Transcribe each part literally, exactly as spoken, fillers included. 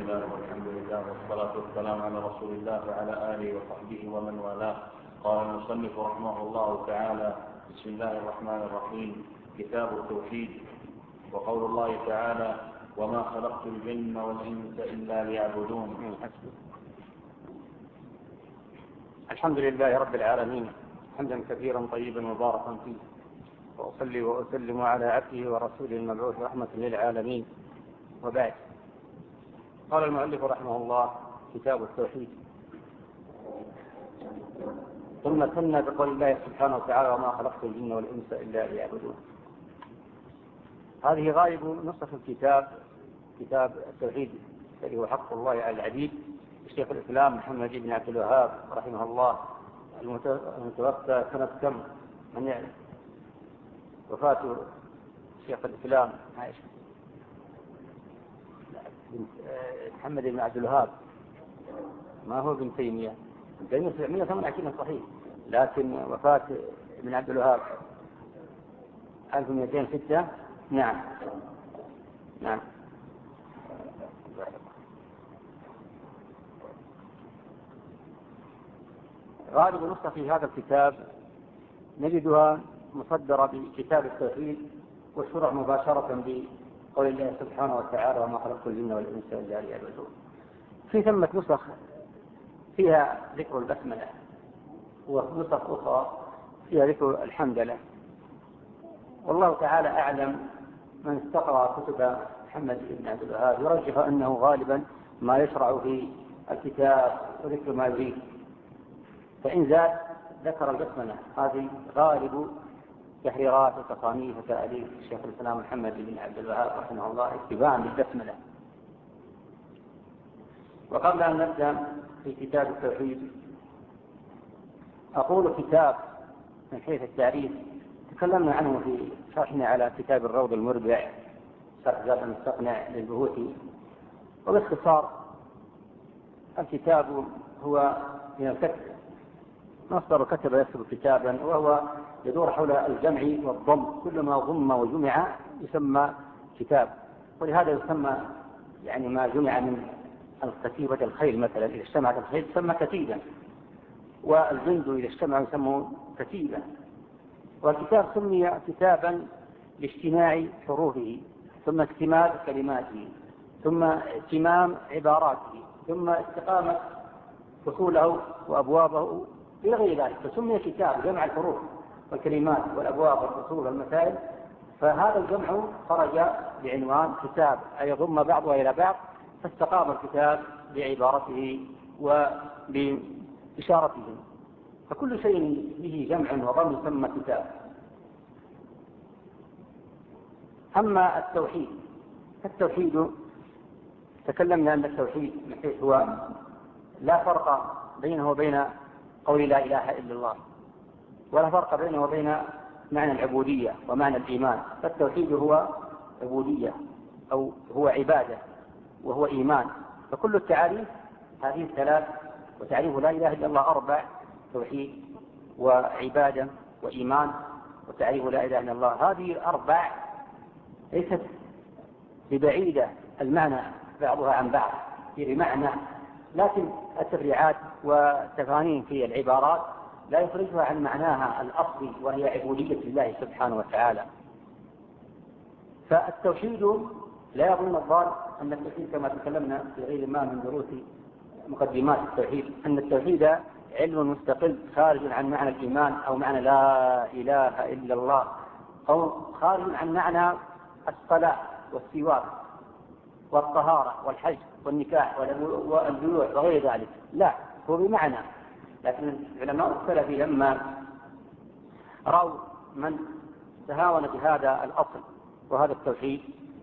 الله والحمد لله والصلاة والسلام على رسول الله وعلى آله وصحبه ومن والاه. قال المصنف رحمه الله تعالى: بسم الله الرحمن الرحيم. كتاب التوحيد. وقول الله تعالى: وما خلقت الجن والإنس إلا ليعبدون. الحمد لله رب العالمين، حمدا كثيرا طيبا مباركا فيه، وأصلي وأسلم على عبده ورسوله المبعوث رحمة للعالمين، وبعد. قال المؤلف رحمه الله: كتاب التوحيد. ثم ثنى بقول الله سبحانه وتعالى: وما خلقت الجن والإنس إلا ليعبدون. هذه غالب نصف الكتاب، كتاب التوحيد الذي هو حق الله على العبيد، الشيخ الإسلام محمد بن عبد الوهاب رحمه الله، المتوفى سنة كم؟ من يعرف؟ وفاة شيخ الإسلام عائشة محمد بن عبد الوهاب، ما هو ابن تيمية. ابن تيمية سبعمائة وثمانية وعشرين صحيح، لكن وفاة ابن عبد الوهاب ألف ومئتين وستة. نعم نعم. غالب نص في هذا الكتاب نجدها مصدرة بكتاب التوحيد، والشرع مباشرة بقول الله سبحانه وتعالى: وما خلقت الجن والإنس إلا ليعبدون. في ثمة نسخ فيها ذكر البسملة، ونسخ أخرى فيها ذكر الحمدلله. والله تعالى أعلم. من استقرأ كتب محمد بن عبد الوهاب يرجح أنه غالبا ما يشرع في الكتاب وذكر ما يريد، فإن زاد ذكر البسملة. هذه غالب تحريرات وتصانيف وتأليف الشيخ الإسلام محمد بن عبد الوهاب رحمه الله اتباعا بالبسملة. وقبل أن نبدأ في كتاب التوحيد، أقول كتاب من حيث التعريف تكلمنا عنه في شرحنا على كتاب الروض المربع، شرح زاد المستقنع للبهوتي. وباختصار الكتاب هو من الكتب، مصدر كتب يكتب كتابا، وهو يدور حول الجمع والضم، كل ما ضم وجمع يسمى كتاب. ولهذا يسمى يعني ما جمع من الكتيبة الخيل مثلا، إذا اجتمعت الخيل تسمى كتيبا، والجند إذا اجتمعوا يسموا كتيبا. والكتاب سمي كتابا لاجتماع حروفه، ثم اكتمال كلماته، ثم اتمام عباراته، ثم استقامة فصوله وأبوابه إلى غير ذلك، فسمي كتاب جمع الحروف والكلمات والأبواب والفصول والمسائل. فهذا الجمع خرج بعنوان كتاب، أي يضم بعضها إلى بعض، فاستقام الكتاب بعبارته وبإشارته. فكل شيء به جمع وضم يسمى كتاب. أما التوحيد، التوحيد تكلمنا أن التوحيد من حيث هو لا فرق بينه وبين قول لا إله إلا الله، ولا فرق بينه وبين معنى العبودية ومعنى الإيمان. فالتوحيد هو عبودية أو هو عبادة وهو إيمان. فكل التعاريف هذه الثلاث، وتعريف لا إله إلا الله أربع: توحيد وعبادة وإيمان وتعريف لا إله إلا الله. هذه الأربع ليست ببعيدة المعنى بعضها عن بعض في معنى، لكن التفريعات والتفانين في العبارات لا يخرجها عن معناها الأصلي، وهي عبودية الله سبحانه وتعالى. فالتوحيد لا يظن الظالم أن التوحيد كما تكلمنا في غير ما من دروس مقدمات التوحيد أن التوحيد علم مستقل خارج عن معنى الإيمان أو معنى لا إله إلا الله، أو خارج عن معنى الصلاة والسواك والطهارة والحج والنكاح والبيوع وغير ذلك. لا، هو بمعنى. لكن علماء السلف لما رأوا من تهاون بهذا الأصل وهذا التوحيد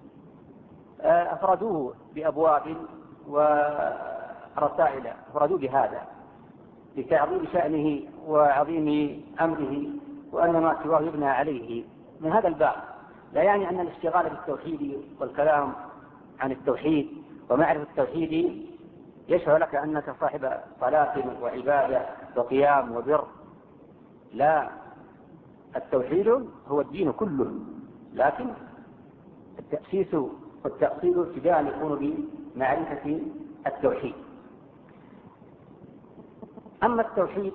أفردوه بأبواب ورسائل، أفردوه بهذا لتعظيم شأنه وعظيم أمره، وأن ما سواه يبنى عليه. من هذا الباب لا يعني أن الاشتغال بالتوحيد والكلام عن التوحيد ومعرفة التوحيد يشعر لك أنك صاحب صلاة وعبادة وقيام وبر. لا، التوحيد هو الدين كله، لكن التأسيس والتأصيل ابتداء يكون معرفة التوحيد. أما التوحيد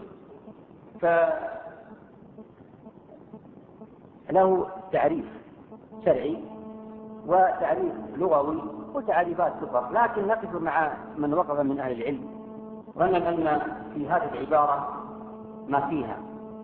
فله تعريف شرعي وتعريف لغوي وتعريفات أخرى، لكن نقف مع من وقف من أهل العلم ظنا أن في هذه العبارة ما فيها.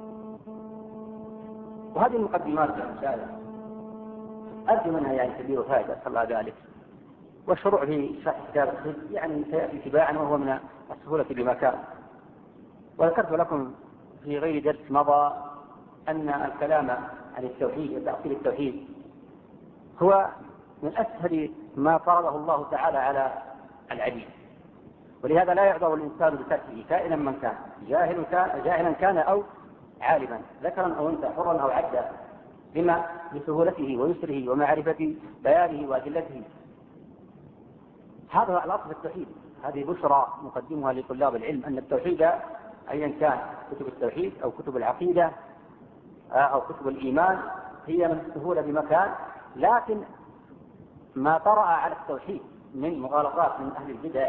وهذه المقدمات يا مشايخ أرجو منها يعني كبير فائدة صلى الله ذلك، والشروع في شرح كتاب التوحيد يعني سيأتي تباعا وهو من السهولة بمكان. وذكرت لكم في غير درس مضى أن الكلام عن التوحيد وتأصيل التوحيد هو من أسهل ما فرضه الله تعالى على العبيد، ولهذا لا يعذر الإنسان بتركه كائنا من كان، جاهل كان جاهلا كان أو عالما، ذكرا أو أنثى، حرا أو عبدا، بما لسهولته ويسره ومعرفة بيانه وأدلته. هذا هو الأصل في التوحيد. هذه بشرى نقدمها لطلاب العلم أن التوحيد أيا كان كتب التوحيد أو كتب العقيدة أو كتب الإيمان هي من السهولة بمكان، لكن ما طرأ على التوحيد من مغالطات من أهل البدع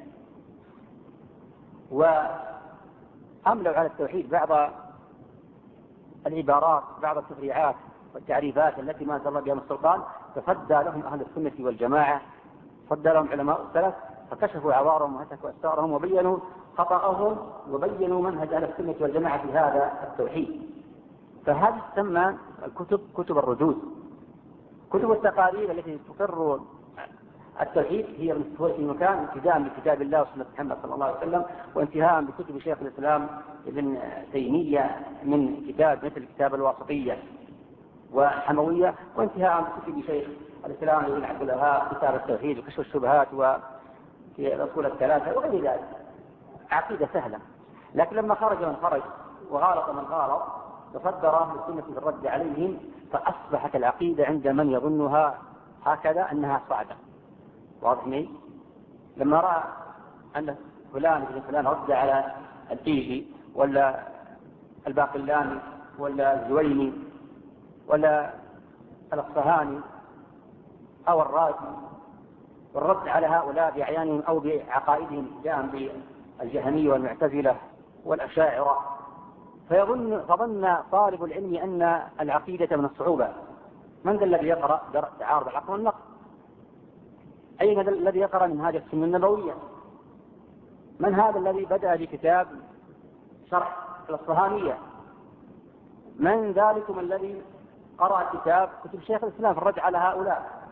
وأملوا على التوحيد بعض العبارات بعض التفريعات والتعريفات التي ما أنزل الله بها من السلطان، فصدى لهم أهل السنة والجماعة، صدى لهم علماء السلف، فكشفوا عوارهم وهتكوا أستارهم وبينوا خطأهم وبينوا منهج أهل السنة والجماعة في هذا التوحيد. فهذه تسمى الكتب كتب الردود. كتب التقارير التي تقر التوحيد هي من سهولة المكان، ابتداء بكتاب الله وسنة محمد صلى الله عليه وسلم، وانتهاء بكتب شيخ الإسلام ابن تيمية من كتاب مثل كتاب الواسطية وحموية، وانتهاء بكتب شيخ الإسلام ابن عبد الوهاب كتاب التوحيد وكشف الشبهات وفي الأصول الثلاثة وغير ذلك. عقيدة سهلة، لكن لما خرج من خرج وغالط من غالط تصدر أهل السنة في الرد عليهم، فأصبحت العقيدة عند من يظنها هكذا أنها صعبة. واضح لي؟ لما رأى أن فلان ابن فلان رد على الإيجي ولا الباقلاني ولا الزويني ولا الأصفهاني أو الرازي، والرد على هؤلاء بأعيانهم أو بعقائدهم جاء بالجهمية والمعتزلة والأشاعرة، فيظن فظن طالب العلم أن العقيدة من الصعوبة. من ذا الذي يقرأ تعارض العقل والنقل؟ أين الذي يقرأ من هذه السنة النبوية؟ من هذا الذي بدأ بكتاب شرح الأصفهانية؟ من ذلكم الذي قرأ كتاب كتب شيخ الإسلام في الرد على هؤلاء؟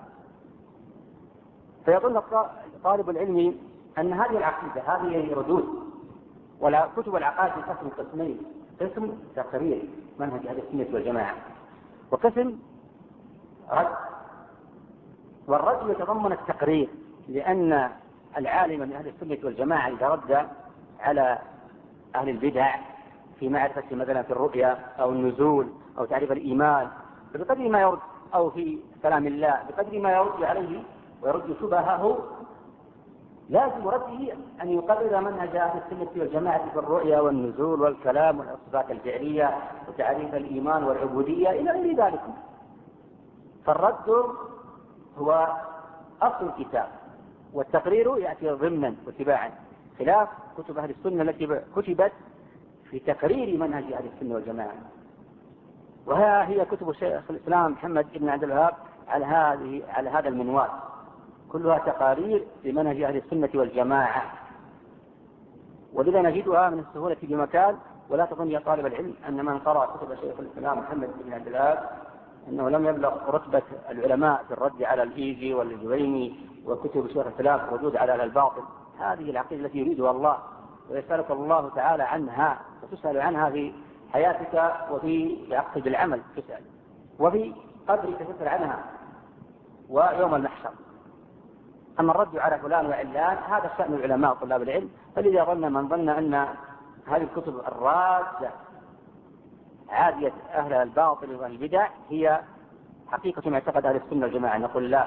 فيظن طالب العلم أن هذه العقيدة هذه ردود. وكتب العقائد قسم قسمين: قسم تقرير منهج أهل السنة والجماعة، وقسم رد. والرد يتضمن التقرير، لأن العالم من أهل السنة والجماعة إذا رد على أهل البدع في معرفة مثلا في الرؤيا أو النزول أو تعريف الإيمان بقدر ما يرد، أو في كلام الله بقدر ما يرد عليه ويرد شبهه، لازم رده أن يقرر منهج أهل السنة والجماعة في الرؤيا والنزول والكلام والصفات الفعلية وتعريف الإيمان والعبودية إلى غير ذلك. فالرد هو أصل الكتاب، والتقرير يأتي ضمنا وتباعا، خلاف كتب أهل السنة التي كتبت في تقرير منهج أهل السنة والجماعة. وها هي كتب شيخ الإسلام محمد بن عبد الوهاب على هذه على هذا المنوال، كلها تقارير لمنهج أهل السنة والجماعة، ولذا نجدها من السهولة بمكان. ولا تظن يا طالب العلم أن من قرأ كتب شيخ الإسلام محمد بن عبد الوهاب أنه لم يبلغ رتبة العلماء في الرد على الإيجي والجويني وكتب شيخ الإسلام في الردود على أهل الباطل. هذه العقيدة التي يريدها الله ويسألك الله تعالى عنها، وتسأل عنها في حياتك وفي عقد العمل تسأل، وفي قبرك تسأل عنها، ويوم المحشر. أما الرد على فلان وعلان هذا شأن العلماء طلاب العلم. فلذا ظن من ظن أن هذه الكتب الرادة عادية أهل الباطل والبدع هي حقيقة معتقد أهل السنة والجماعة، نقول لا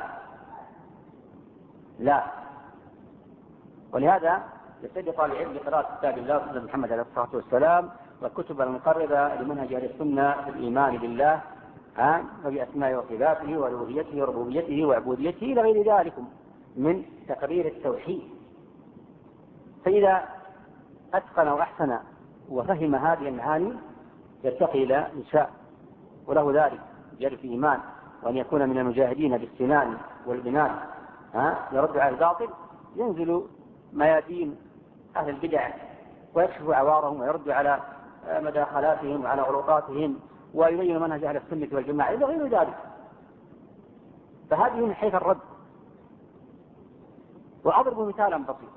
لا. ولهذا يستدعي طالب العلم بقراءة كتاب الله وسنة محمد عليه الصلاة والسلام والكتب المقررة لمنهج أهل السنة في الإيمان بالله وبأسمائه وصفاته وألوهيته وربوبيته وعبوديته إلى غير ذلك. من تقرير التوحيد. فإذا أتقن وأحسن وفهم هذه المعاني يرتقي إلى نشاء وله ذلك جل في إيمان، وأن يكون من المجاهدين بالسنان والبنان يرد على الباطل، ينزل ميادين أهل البدع ويكشف عوارهم ويرد على مداخلاتهم وعلى غلطاتهم ويبين منهج أهل السنة والجماعة إلى غير ذلك. فهذه من حيث الرد. وأضرب مثالا بسيطا: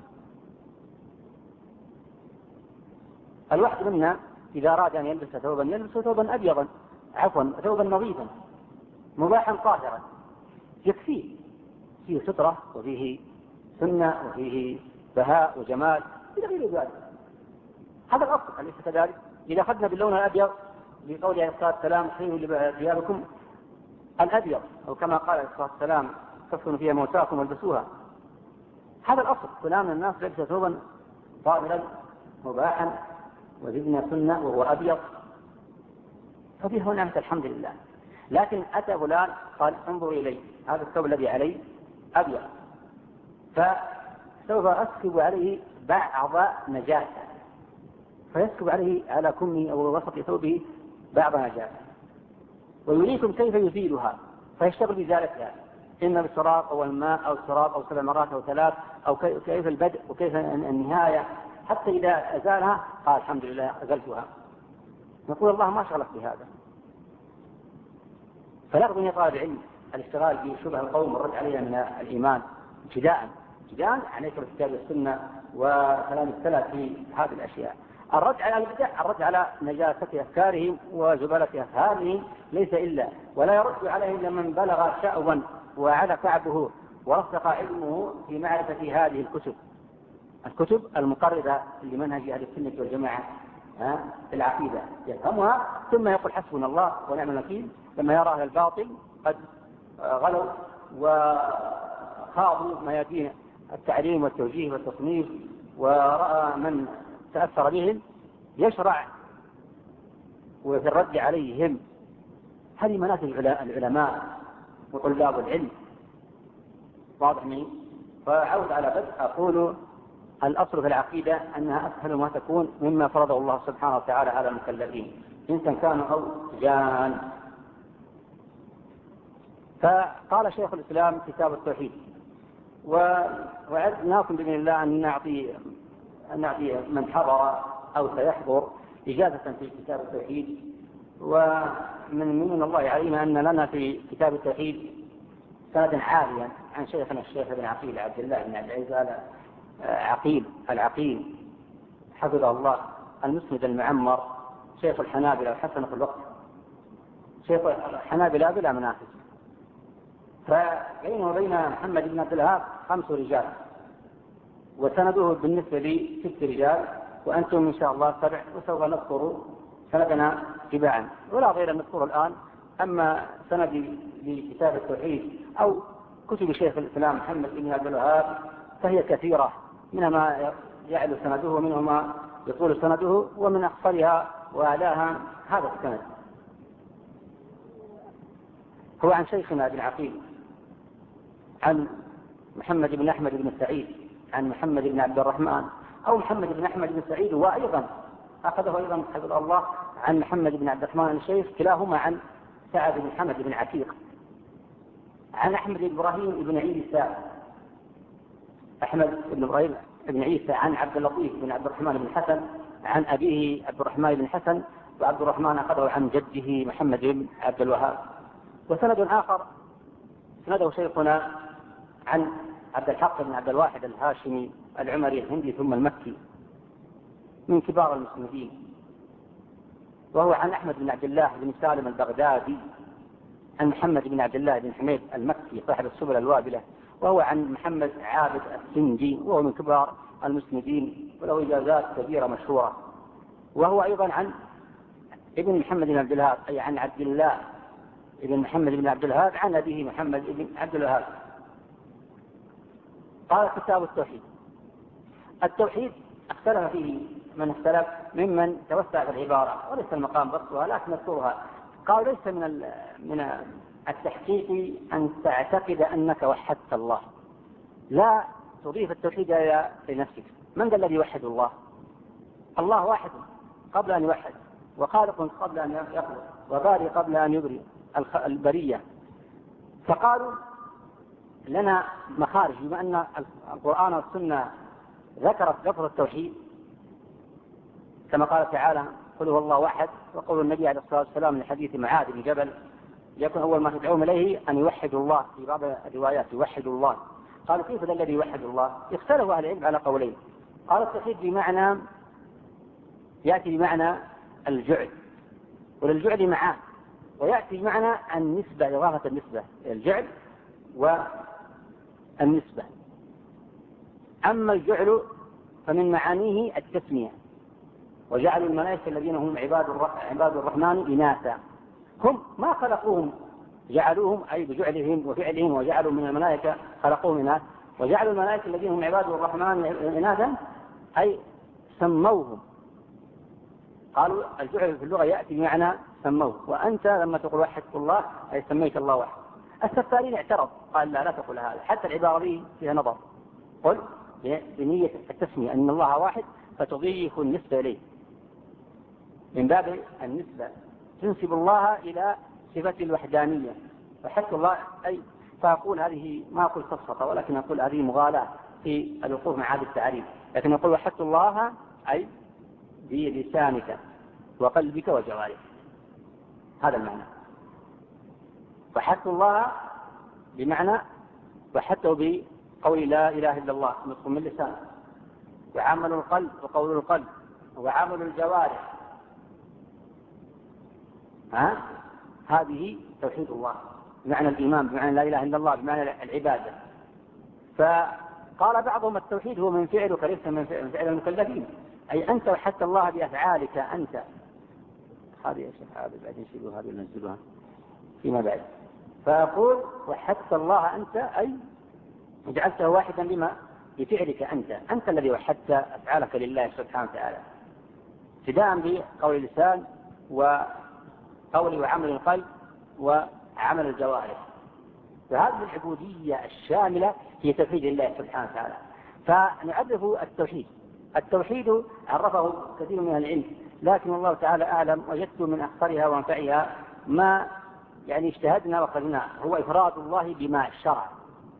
الواحد منا إذا أراد أن يلبس ثوبا يلبس ثوبا أبيضا عفوا ثوبا نظيفا مباحا طاهرا يكفيه، فيه سترة وفيه سنة وفيه بهاء وجمال إلى غير ذلك. هذا الأصل، أليس كذلك؟ إذا أخذنا باللون الأبيض بقول عليه الصلاة والسلام خيروا لثيابكم الأبيض، أو كما قال عليه الصلاة والسلام كفنوا فيها موتاكم والبسوها. هذا الأصل، كلام الناس لبس ثوبا طاهرا مباحا وزدنا سنة وهو أبيض، ففيه نعمة الحمد لله. لكن أتى فلان قال انظروا إلي هذا الثوب الذي عليه أبيض، فسوف أسكب عليه بعض نجاسة، فيسكب عليه على كمه أو وسط ثوبه بعض نجاسة، ويريكم كيف يزيلها، فيشتغل بذلك إما بالسراب أو الماء أو السراب أو سبع مرات أو ثلاث أو كيف البدء وكيف النهاية، حتى إذا أزالها قال الحمد لله أزلتها. نقول الله ما شغلك بهذا. فلا بد من طالب العلم الاشتغال بشبه القوم والرد عليها من الإيمان ابتداء ابتداء عليك بالكتاب والسنة وكلام السلف في هذه الأشياء. الرد على البدع الرد على نجاسة أفكارهم وزبالة أفهامهم ليس إلا، ولا يرد عليه إلا من بلغ شأوا وعلى كعبه ورسخ علمه في معرفة هذه الكتب الكتب المقررة لمنهج أهل السنة والجماعة في العقيدة، يفهمها ثم يقول حسبنا الله ونعم الوكيل لما يرى أهل الباطل قد غلوا وخاضوا ميادين التعليم والتوجيه والتصنيف ورأى من تأثر بهم يشرع وفي الرد عليهم. هذه مناسك العلماء وطلاب العلم، واضح مني؟ فأعود على بدء أقول الأصل في العقيدة أنها أسهل ما تكون مما فرضه الله سبحانه وتعالى على المكلفين إنسان كانوا أو جان. فقال شيخ الإسلام كتاب التوحيد، ووعدناكم بإذن الله أن نعطي أن نعطي من حضر أو سيحضر إجازة في كتاب التوحيد. ومن من الله علينا أن لنا في كتاب التوحيد سندا عاليا عن شيخنا الشيخ ابن عقيل عبد الله بن عبد العزيز عقيل العقيل حفظه الله، المسند المعمر، شيخ الحنابلة الحسن في الوقت، شيخ الحنابلة بلا منافس. فبينه وبين محمد بن عبد الوهاب خمس رجال، وسنده بالنسبة لي ست رجال، وأنتم إن شاء الله سبع، وسوف نذكر سندنا تباعا ولا غير نذكره الآن. أما سندي لكتاب التوحيد أو كتب شيخ الإسلام محمد بن عبد الوهاب فهي كثيرة، منها ما يعلو سنده ومنها ما يطول سنده، ومن أخطرها وأعلاها هذا السند. هو عن شيخنا ابن عقيل عن محمد بن أحمد بن سعيد عن محمد بن عبد الرحمن أو محمد بن أحمد بن سعيد، وأيضا أخذه أيضا حفظه الله عن محمد بن عبد الرحمن الشيخ، كلاهما عن سعد بن محمد بن عتيق عن أحمد بن إبراهيم بن عيسى أحمد بن إبراهيم بن عيسى عن عبد اللطيف بن عبد الرحمن بن حسن عن أبيه عبد الرحمن بن حسن، وعبد الرحمن أخذه عن جده محمد بن عبد الوهاب. وسند آخر سنده شيخنا عن عبد الحق بن عبد الواحد الهاشمي العمري الهندي ثم المكي من كبار المسندين، وهو عن أحمد بن عبد الله بن سالم البغدادي عن محمد بن عبد الله بن حميد المكي صاحب السبل الوابلة، وهو عن محمد عابد السنجي وهو من كبار المسندين وله إجازات كبيرة مشهورة. وهو أيضا عن ابن محمد بن عبد الوهاب أي عن عبد الله ابن محمد بن عبد الوهاب عن أبيه محمد بن عبد الوهاب. قال كتاب التوحيد. التوحيد اختلف فيه من اختلف ممن توسع في العبارة، وليس المقام بسطها لكن نذكرها. قال ليس من من التحقيق أن تعتقد أنك وحدت الله، لا تضيف التوحيد إلى نفسك. من ذا الذي يوحد الله؟ الله واحد قبل أن يوحد، وخالق قبل أن يخلق، وبارئ قبل أن يبرئ البرية. فقالوا لنا مخارج، بما أن القرآن والسنة ذكرت لفظ التوحيد كما قال تعالى قل هو الله أحد، وقول النبي عليه الصلاة والسلام من حديث معاذ بن جبل يكون أول ما تدعوهم إليه أن يوحدوا الله، في بعض الروايات يوحدوا الله. قالوا كيف ذا الذي يوحد الله؟ اختلفوا أهل العلم على قولين. قال التوحيد بمعنى يأتي بمعنى الجعل، وللجعل معان، ويأتي بمعنى النسبة، إضافة النسبة، الجعل والنسبة. أما الجعل فمن معانيه التسمية، وجعلوا الملائكة الذين هم عباد الرحمن إناثا، هم ما خلقوهم، جعلوهم أي بجعلهم وفعلهم، وجعلوا من الملائكة خلقوهم إناث، وجعلوا الملائكة الذين هم عباد الرحمن إناثا أي سموهم. قالوا الجعل في اللغة يأتي بمعنى سموه، وأنت لما تقول وحدت الله أي سميت الله واحد. السفارين اعترض قال لا لا تقول هذا، حتى العبارة دي فيها نظر، قل بنية التسمية أن الله واحد فتضيف النسبة إليه من باب النسبة، تنسب الله إلى صفة الوحدانية، وحتى الله أي. فأقول هذه ما أقول سفسطة، ولكن أقول هذه مغالاة في الوقوف مع هذا التعريف، لكن أقول وحدت الله أي بلسانك وقلبك وجوارحك، هذا المعنى. وحدت الله بمعنى وحدته بقول لا إله إلا الله نطق من اللسان، وعمل القلب وقول القلب، وعمل الجوارح، ها؟ هذه توحيد الله بمعنى الإيمان، بمعنى لا إله إلا الله، بمعنى العبادة. فقال بعضهم التوحيد هو من فعلك ليس من فعل المكلفين، أي أنت وحدت الله بأفعالك أنت. هذه يا شيخ هذه بعدين نشيلوها، هذه ننزلوها فيما بعد. فأقول وحدت الله أنت أي جعلته واحدا بما بفعلك أنت، أنت الذي وحدت أفعالك لله سبحانه وتعالى، ابتداء بقول اللسان وقول وعمل القلب وعمل الجوارح. فهذه العبودية الشاملة هي توحيد الله سبحانه وتعالى. فنعرف التوحيد. التوحيد عرفه كثير من العلم، لكن الله تعالى أعلم، وجدت من أخطرها وأنفعها ما يعني اجتهدنا وقلنا هو إفراد الله بما شرع.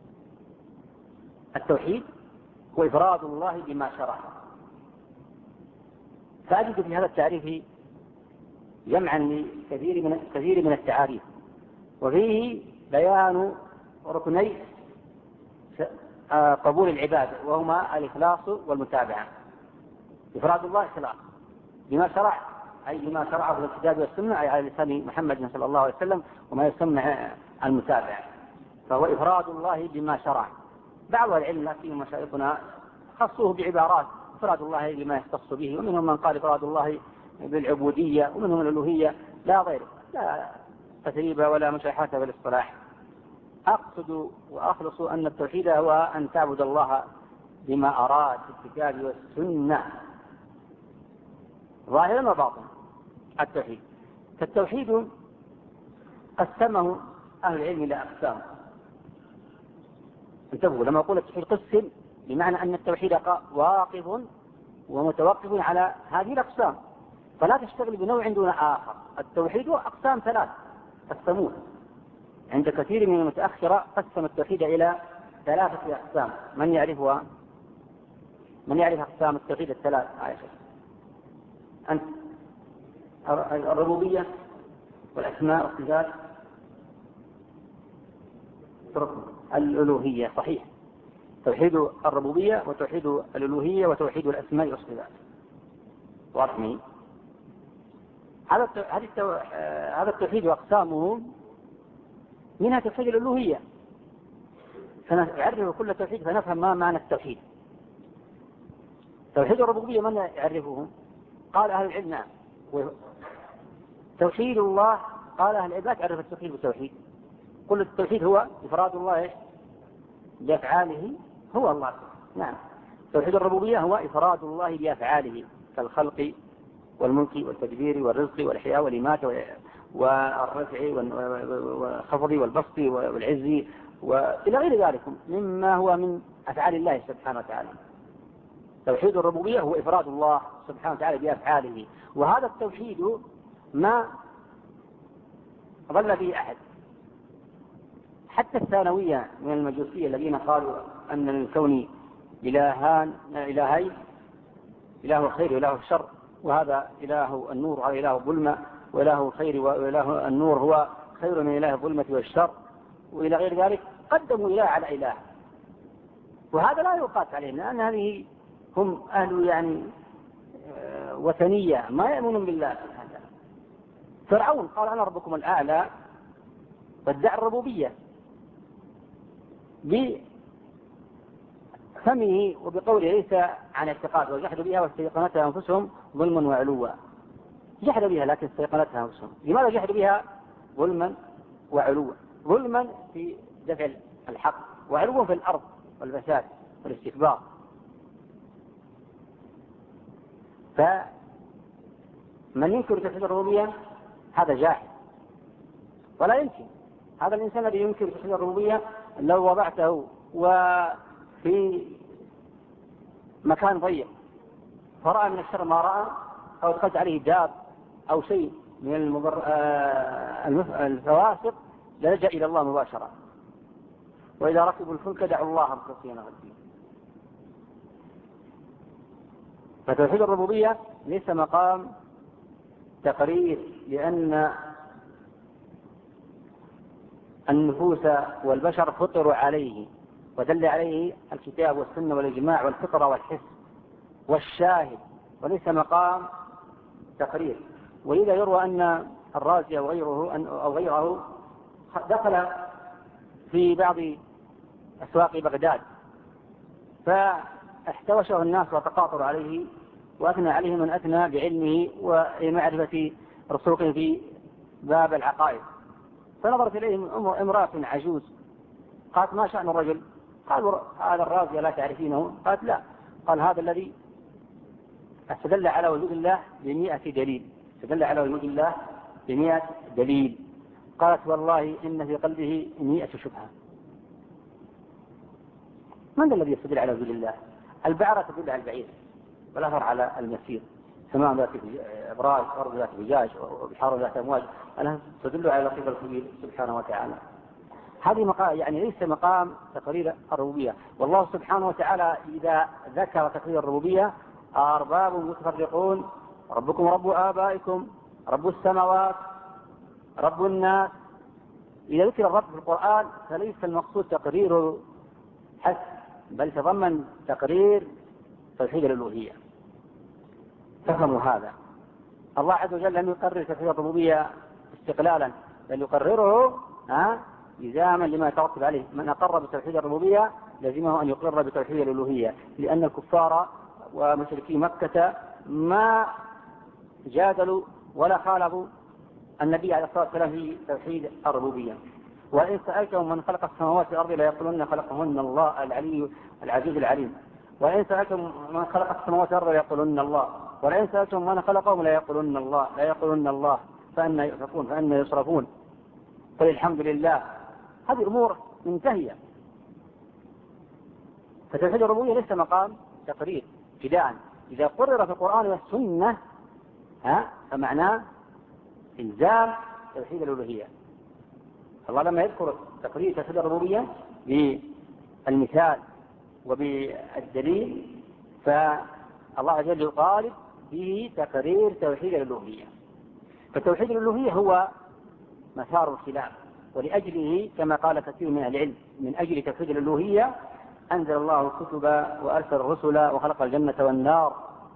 التوحيد هو إفراد الله بما شرع. فأجد في هذا التعريف جمعا لكثير من كثير من التعاريف، وفيه بيان ركني قبول العبادة، وهما الإخلاص والمتابعة. إفراد الله إخلاص بما شرع أي بما شرعه في الكتاب والسنة، أي على لسان محمد صلى الله عليه وسلم، وما يسمى المتابعة، فهو إفراد الله بما شرع. بعض العلم لكن مشايخنا خصوه بعبارات إفراد الله بما يختص به، ومنهم من قال إفراد الله بالعبودية، ومنهم الألوهية لا غير، لا تثريب ولا مشاحة بالاصطلاح. أقصد وأخلص أن التوحيد هو أن تعبد الله بما أراد في الكتاب والسنة ظاهرا وباطنا. التوحيد فالتوحيد قسمه أهل العلم إلى أقسام. انتبهوا لما أقول التوحيد قسم بمعنى أن التوحيد واقف ومتوقف على هذه الأقسام، فلا تشتغل بنوع دون آخر. التوحيد أقسام ثلاث قسموه عند كثير من المتأخرة، قسم التوحيد إلى ثلاثة أقسام. من يعرفها؟ من يعرف أقسام التوحيد الثلاث؟ عائشة أنت. الربوبية والأسماء والصفات، الألوهية. صحيح، توحيد الربوبية وتوحيد الألوهية وتوحيد الأسماء والصفات. واضح؟ هذا هذا التوحيد وأقسامه، منها توحيد الألوهية، فنعرف كل توحيد فنفهم ما معنى التوحيد. توحيد الربوبية من يعرفه؟ قال أهل العلم نعم. توحيد الله قال أهل العلم لا تعرف التوحيد بالتوحيد، كل التوحيد هو إفراد الله بأفعاله هو الله. نعم، توحيد الربوبية هو إفراد الله بأفعاله كالخلق والملك والتدبير والرزق والإحياء والإماتة والرفع والخفض والبسط والعز وإلى غير ذلك مما هو من أفعال الله سبحانه وتعالى. توحيد الربوبية هو إفراد الله سبحانه وتعالى بأفعاله، وهذا التوحيد ما ضل به أحد، حتى الثانوية من المجوسية الذين قالوا أن للكون إلهان إلهين، إله الخير وإله الشر، وهذا إله النور وهذا إله الظلمة، وإله الخير وإله النور هو خير من إله الظلمة والشر وإلى غير ذلك، قدموا إله على إله، وهذا لا يقاس عليهم، لأن هذه هم أهل يعني وثنية ما يؤمنون بالله. فرعون قال أنا ربكم الأعلى وادعى الربوبية بفمه وبقوله ليس عن اعتقاد، وجحدوا بها واستيقنتها أنفسهم ظلما وعلوا. جحدوا بها لكن استيقنتها أنفسهم. لماذا جحدوا بها ظلما وعلوا؟ ظلما في دفع الحق، وعلوا في الأرض والفساد والاستكبار. فمن ينكر توحيد الربوبية هذا جاحد، ولا يمكن. هذا الإنسان الذي ينكر توحيد الربوبية لو وضعته وفي مكان ضيق فرأى من الشر ما رأى، أو دخلت عليه داب أو شيء من المضر... الفواسق للجأ إلى الله مباشرة. وإذا ركبوا الفلك دعوا الله مخلصين له الدين. فتوحيد الربوبية ليس مقام تقرير، لأن النفوس والبشر فطروا عليه ودل عليه الكتاب والسنة والإجماع والفطرة والحس والشاهد، وليس مقام تقرير. ولذا يروى أن الرازي أو غيره, أو غيره دخل في بعض أسواق بغداد فاحتوشه الناس وتقاطروا عليه وأثنى عليه من أثنى بعلمه ومعرفة رسوخه في باب العقائد. فنظرت إليهم امرأة عجوز، قالت ما شأن الرجل؟ قالوا هذا الرازي لا تعرفينه؟ قالت لا. قال هذا الذي استدل على وجود الله بمئة دليل، استدل على وجود الله بمئة دليل. قالت والله إن في قلبه مئة شبهة. من الذي يستدل على وجود الله؟ البعرة تدل على البعير، والأثر على المسير، سماء ذات إبراج، أرض ذات بجاج، وبحار ذات أمواج، أنها تدل على لطيف الخبير سبحانه وتعالى. هذه مقام يعني ليس مقام تقرير الربوبية. والله سبحانه وتعالى إذا ذكر تقرير الربوبية أرباب متفرقون، ربكم رب آبائكم، رب السماوات، رب الناس. إذا ذكر الرب في القرآن فليس المقصود تقرير حسب، بل تضمن تقرير توحيد الألوهية. تفهموا هذا؟ الله عز وجل لم يقرر توحيد الربوبية استقلالا، بل يقرره لزاما لما يترتب عليه. من أقر بتوحيد الربوبية لزمه أن يقر بتوحيد الألوهية، لأن الكفار ومشركي مكة ما جادلوا ولا خالفوا النبي عليه الصلاة والسلام في توحيد الربوبية. وإن سألتهم من خلق السماوات والأرض ليقولن خلقهن الله العلي العزيز العليم، وإن سألتم من خلق السماوات والأرض ليقولن الله، ولئن سألتم من خلقهم ليقولن الله لا يقولن الله فأنا يؤفكون فأنا يصرفون قل الحمد لله. هذه أمور منتهية. فتوحيد الربوبية ليس مقام تقرير ابتداء، إذا قرر في القرآن والسنة ها فمعناه إلزام توحيد الألوهية. الله لما يذكر تقرير توحيد الربوبية بالمثال وبالدليل فالله عز وجل يطالب به تقرير توحيد الألوهية. فتوحيد الألوهية هو مسار الخلاف، ولأجله كما قال كثير من أهل العلم من أجل توحيد الألوهية أنزل الله الكتب وأرسل الرسل وخلق الجنة والنار.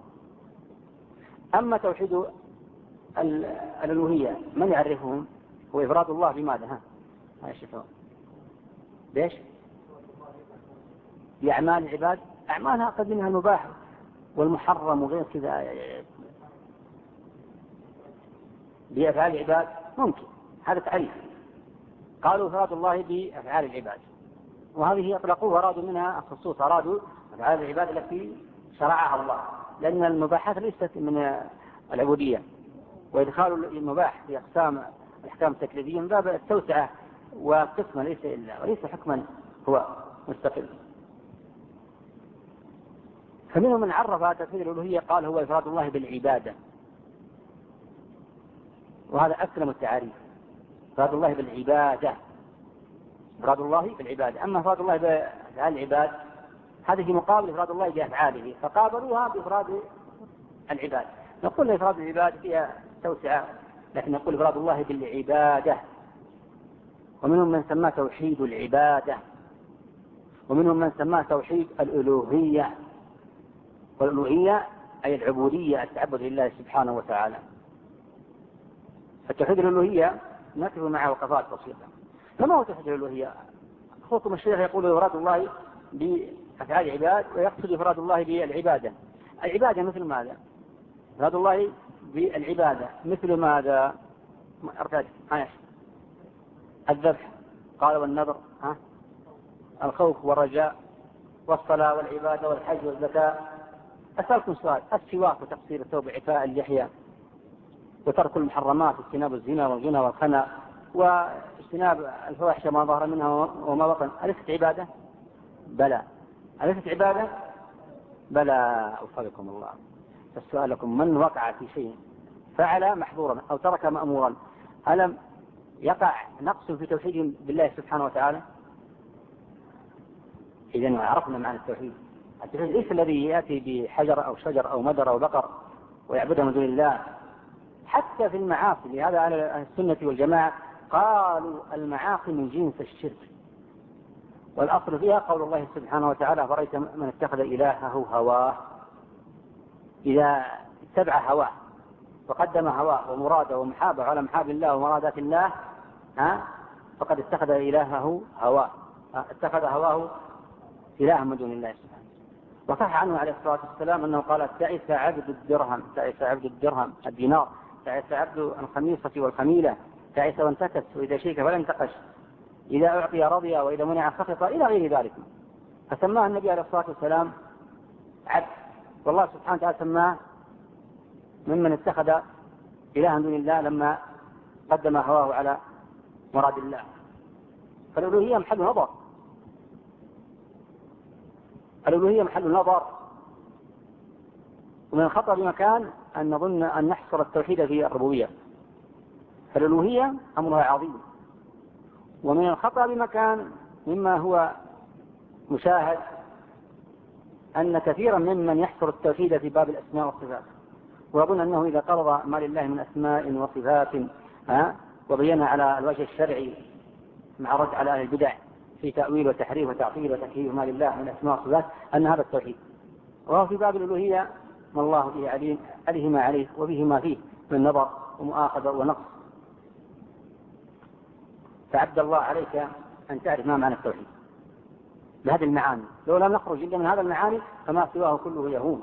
أما توحيد الألوهية من يعرفهم؟ هو إفراد الله بماذا؟ ها ايش يفهم؟ ليش؟ بأعمال العباد، أعمالها قد منها المباح والمحرم وغير كذا. بأفعال العباد ممكن هذا تعريف. قالوا إفراد الله بأفعال العباد، وهذه أطلقوه وأرادوا منها الخصوص، أرادوا أفعال العباد التي شرعها الله، لأن المباحات ليست من العبودية، وإدخال المباح في أقسام الأحكام التكليفية من باب التوسعة وقسمة ليس إلا وليس حكما هو مستقل. فمنهم من عرف توحيد الألوهية قال هو إفراد الله بالعبادة، وهذا أسلم التعاريف. إفراد الله بالعبادة، إفراد الله بالعبادة. أما إفراد الله بأفعال العباد هذه في مقابل إفراد الله بأفعاله، فقابلوها بإفراد العباد. نقول إفراد العباد فيها توسعة، لكن نقول إفراد الله بالعبادة. ومنهم من سماه توحيد العبادة، ومنهم من سماه توحيد الألوهية. والألوهية أي العبودية، التعبد لله سبحانه وتعالى. التوحيد الألوهية نقف معه وقفات بسيطة. فما هو توحيد الألوهية؟ أخوكم الشيخ يقول إفراد الله بأفعال العباد، ويقصد إفراد الله بالعبادة. العبادة مثل ماذا؟ إفراد الله بالعبادة مثل ماذا؟ أركاد الذبح قال والنذر، ها؟ الخوف والرجاء والصلاة والعبادة والحج والزكاة. أسألكم سؤال: السواك وتقصير الثوب وعفاء اللحية وترك المحرمات واجتناب الزنا والغنى والخنا واجتناب الفواحش ما ظهر منها وما بطن، أليست عبادة؟ بلى. أليست عبادة؟ بلى. أوفقكم الله. فالسؤال لكم: من وقع في شيء فعل محظورا أو ترك مأمورا ألم يقع نقص في توحيد بالله سبحانه وتعالى؟ إذن عرفنا معنى التوحيد. التوحيد ليس الذي يأتي بحجر أو شجر أو مدر أو بقر ويعبدها من دون الله. حتى في المعاصي، لهذا أهل السنة والجماعة قالوا المعاصي من جنس الشرك، والأصل فيها قول الله سبحانه وتعالى: فرأيت من اتخذ إلهه هواه. إذا اتبع هواه وقدم هواه ومراده ومحابه على محاب الله ومرادات الله، ها فقد اتخذ إلهه هواه، اتخذ هواه إلها من دون الله سبحانه. وصح عنه عليه الصلاة والسلام أنه قال: تعس عبد الدرهم، تعس عبد الدرهم الدينار، تعس عبد الخميصة والخميلة، تعس وانتكس، وإذا شيك فلا انتقش، إذا أعطي رضي وإذا منع سخط، إلى غير ذلك. فسماه النبي عليه الصلاة والسلام عبد، والله سبحانه وتعالى سماه ممن اتخذ إلها دون الله لما قدم هواه على مراد الله. فالألوهية محل نظر، الألوهية محل نظر. ومن الخطأ بمكان أن نظن أن نحصر التوحيد في الربوبية، فالألوهية أمرها عظيم. ومن الخطأ بمكان مما هو مشاهد أن كثيرا ممن يحصر التوحيد في باب الأسماء والصفات، ويظن أنه إذا قرض ما لله من أسماء وصفات ها وبينها على الوجه الشرعي مع رد على أهل البدع في تأويل وتحريف وتعطيل وتكييف ما لله من أسماء وصفات، أن هذا التوحيد. وهو في باب الألوهية ما الله به عليم، عليه ما عليه وبه ما فيه من نظر ومؤاخذة ونقص. فعبد الله عليك أن تعرف ما معنى التوحيد بهذه المعاني. لو لم نخرج إلا من هذا المعاني فما سواه كله يهون.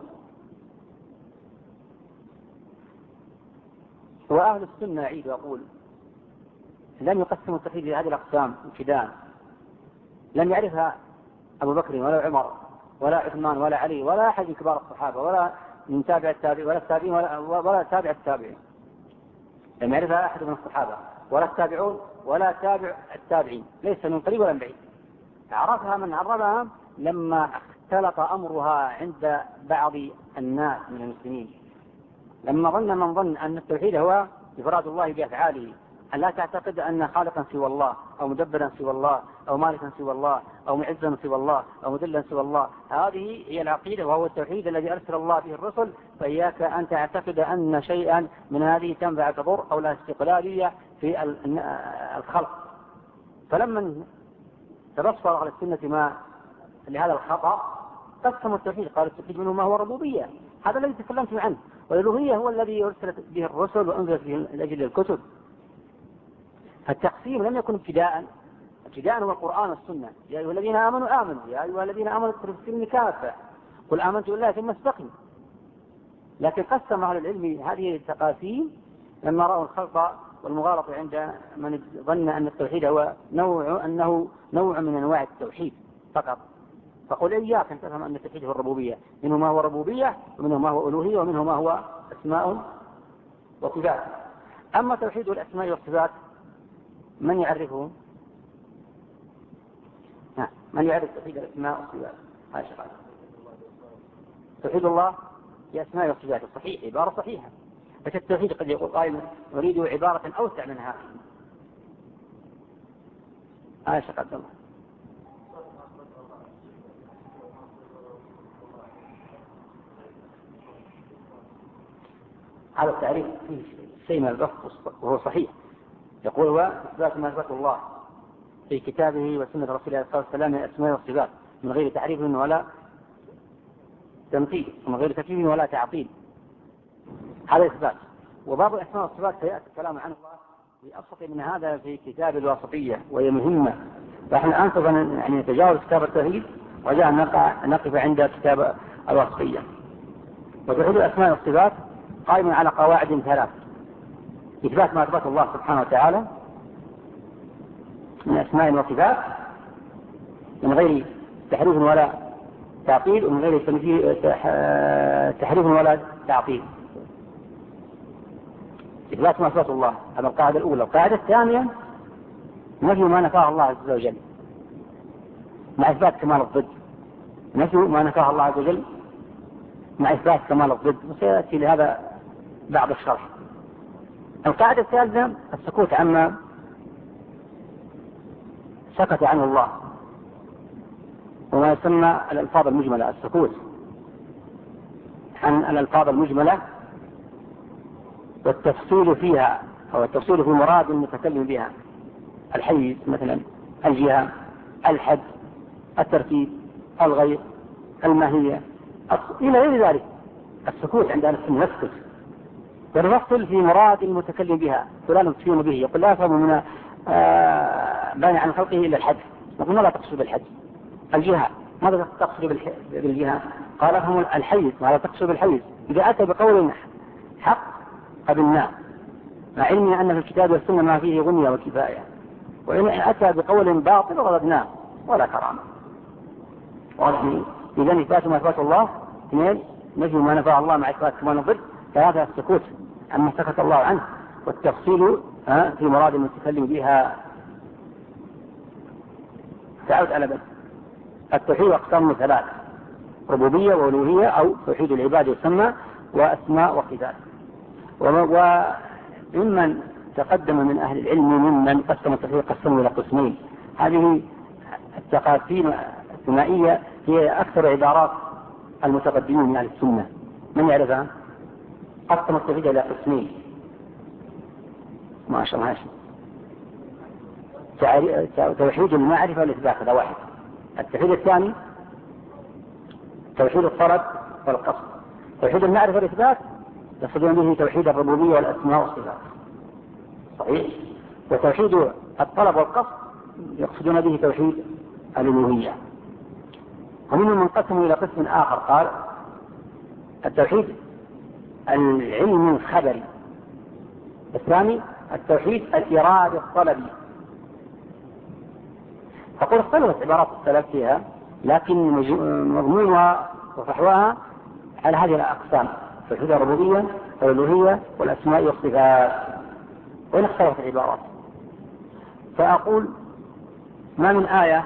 وأهل السنة يعيد ويقول: لم يقسموا التوحيد لهذه الأقسام ابتداء، لم يعرفها أبو بكر ولا عمر ولا عثمان ولا علي ولا أحد من كبار الصحابة ولا من تابع التابعين ولا التابعين ولا, ولا تابع التابعين. لم يعرفها أحد من الصحابة ولا التابعون ولا تابع التابعين، ليس من قريب ولا من بعيد. عرفها من عرفها لما اختلط أمرها عند بعض الناس من المسلمين، لما ظن من ظن أن التوحيد هو إفراد الله بأفعاله، أن لا تعتقد أن خالقا سوى الله أو مدبرا سوى الله أو مالكا سوى الله أو معزا سوى الله أو مذلا سوى الله. هذه هي العقيدة وهو التوحيد الذي أرسل الله به الرسل. فإياك أن تعتقد أن شيئا من هذه تنفع تضر أو لا استقلالية في الخلق. فلما تبصر على السنة ما لهذا الخطأ قسموا التوحيد، قالوا التوحيد منه ما هو ربوبية، هذا الذي تكلمت عنه، والألوهية هو الذي أرسلت به الرسل وأنزلت به لأجل الكتب. التقسيم لم يكن ابتداء، ابتداء هو القرآن والسنة. يا أيها الذين آمنوا آمنوا، يا أيها الذين آمنوا ادخلوا في السلم كافة، قل آمنت بالله ثم استقم. لكن قسم أهل العلم هذه التقاسيم لما رأوا الخلط والمغالطة عند من ظن أن التوحيد هو نوع أنه نوع من أنواع التوحيد فقط. فقل إياك أن تفهم أن التوحيد هو الربوبية، منه ما هو ربوبية ومنه ما هو ألوهية ومنه ما هو أسماء وصفات. أما توحيد الأسماء والصفات من يعرفه؟ من يعرف توحيد الأسماء والصفات؟ هذا شغال. توحيد الله بأسماء وصفاته صحيح، عبارة صحيحة، بس التوحيد قد يقول قائل نريد عبارة أوسع من هذه. آه شكرا الله. هذا التعريف فيه شيء من البسط وهو صحيح. يقول هو إثبات ما أثبته الله في كتابه وسنة رسوله صلى الله عليه وسلم من الأسماء والصفات من غير تعريف ولا تمثيل ومن غير تكييف ولا تعطيل. هذا إثبات. وبعض الأسماء والصفات سيأتي الكلام عنه بأبسط من هذا في كتاب الواسطية وهي مهمة، فإحنا الآن سوف يعني نتجاوز كتاب التوحيد وجاء نقف عند كتاب الواسطية. وتوحيد الأسماء والصفات قائم على قواعد ثلاث: إثبات ما أثبته الله سبحانه وتعالى من أسماء وصفات من غير تحريف ولا تعطيل ومن غير تحريف ولا تعطيل. إثبات ما أثبته الله، هذا القاعدة الأولى. القاعدة الثانية نفي ما نفاه الله عز وجل مع إثبات كمال الضد، نفي ما نفاه الله عز وجل مع إثبات كمال الضد، وسيأتي لهذا بعض الشرح. القاعدة الثالثة السكوت عما سكت عنه الله وما يسمى الألفاظ المجملة، السكوت عن الألفاظ المجملة والتفصيل فيها أو التفصيل في مراد المتكلم بها، الحيز مثلا، الجهة، الحد، الترتيب، الغير، الماهية إلى غير ذلك. السكوت عند أهل السنة يسكت ونفصل في مراد المتكلم بها، فلان تفهم به، يقول لا أفهم من آه بان عن خلقه إلا الحد، نقول لا تقصد بالحد. الجهة ماذا تقصد بالجهة؟ قال أفهم الحيز، ماذا تقصد بالحيز؟ إذا أتى بقول حق قبلناه مع علمنا أن في الكتاب والسنة ما فيه غنية وكفاية، وإن أتى بقول باطل رددناه ولا كرامة. إذن إثبات ما أثبت الله، اثنين نفي ما نفى الله مع إثبات كمال الضد، ثلاثة السكوت عما سكت الله عنه والتفصيل في مراد المتكلم بها. تعود على بس التوحيد أقسام ثلاث: ربوبية وألوهية أو توحيد العباد يسمى، وأسماء وصفات. وممن تقدم من أهل العلم ممن قسم التوحيد قسمه إلى قسمين. هذه التقاسيم الثنائية هي أكثر عبارات المتقدمين من أهل السنة. من يعرفها؟ قسم التوحيد إلى قسمين. ما شاء الله. توحيد المعرفة والإثبات هذا واحد. التوحيد الثاني توحيد الطلب والقصد. توحيد المعرفة والإثبات يقصدون به توحيد الربوبية والأسماء والصفات، صحيح. وتوحيد الطلب والقصد يقصدون به توحيد الألوهية. ومنهم من قسموا إلى قسم آخر قال التوحيد العلم الخبري. الثاني التوحيد الإرادة الطلبي. فقل اختلفت عبارات السلف فيها، لكن مضمونها وفحواها على هذه الأقسام: توحيد الربوبية والألوهية والأسماء والصفات. وإن اختلفت العبارات فأقول ما من آية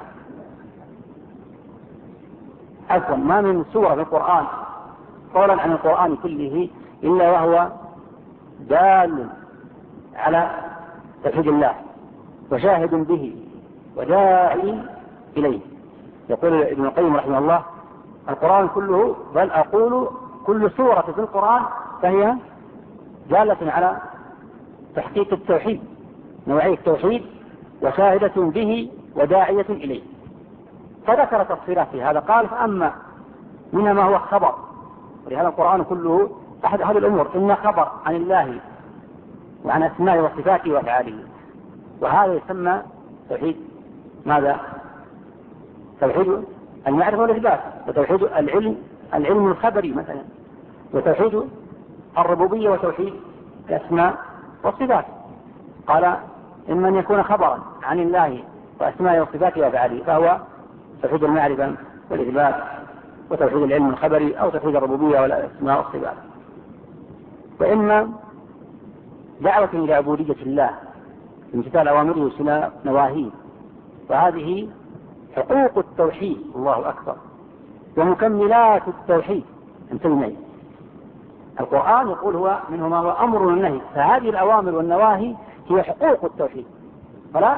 عفوا ما من سورة في القرآن قولا عن القرآن كله إلا وهو دال على توحيد الله وشاهد به وداعي إليه. يقول ابن القيم رحمه الله: القرآن كله، بل أقول كل سورة في القرآن فهي دالة على تحقيق التوحيد، نوعية التوحيد، وشاهدة به وداعية إليه. فذكر تفصيلات في هذا، قال: فأما منها ما هو خبر، ولهذا القرآن كله أحد هذه الأمور إن خبر عن الله وعن أسمائه وصفاته وأفعاله، وهذا يسمى توحيد ماذا؟ توحيد المعرفة والإثبات، وتوحيد العلم العلم الخبري مثلا، وتوحيد الربوبية وتوحيد الأسماء والصفات. قال: إما أن يكون خبرا عن الله وأسمائه وصفاته وأفعاله فهو توحيد المعرفة والإثبات وتوحيد العلم الخبري أو توحيد الربوبية والأسماء والصفات. وإما دعوة إلى عبودية الله امتثال أوامره واجتناب نواهيه، وهذه حقوق التوحيد، الله أكبر، ومكملات التوحيد انتبه معي. القرآن يقول هو منه ما هو أمر والنهي، فهذه الأوامر والنواهي هي حقوق التوحيد، فلا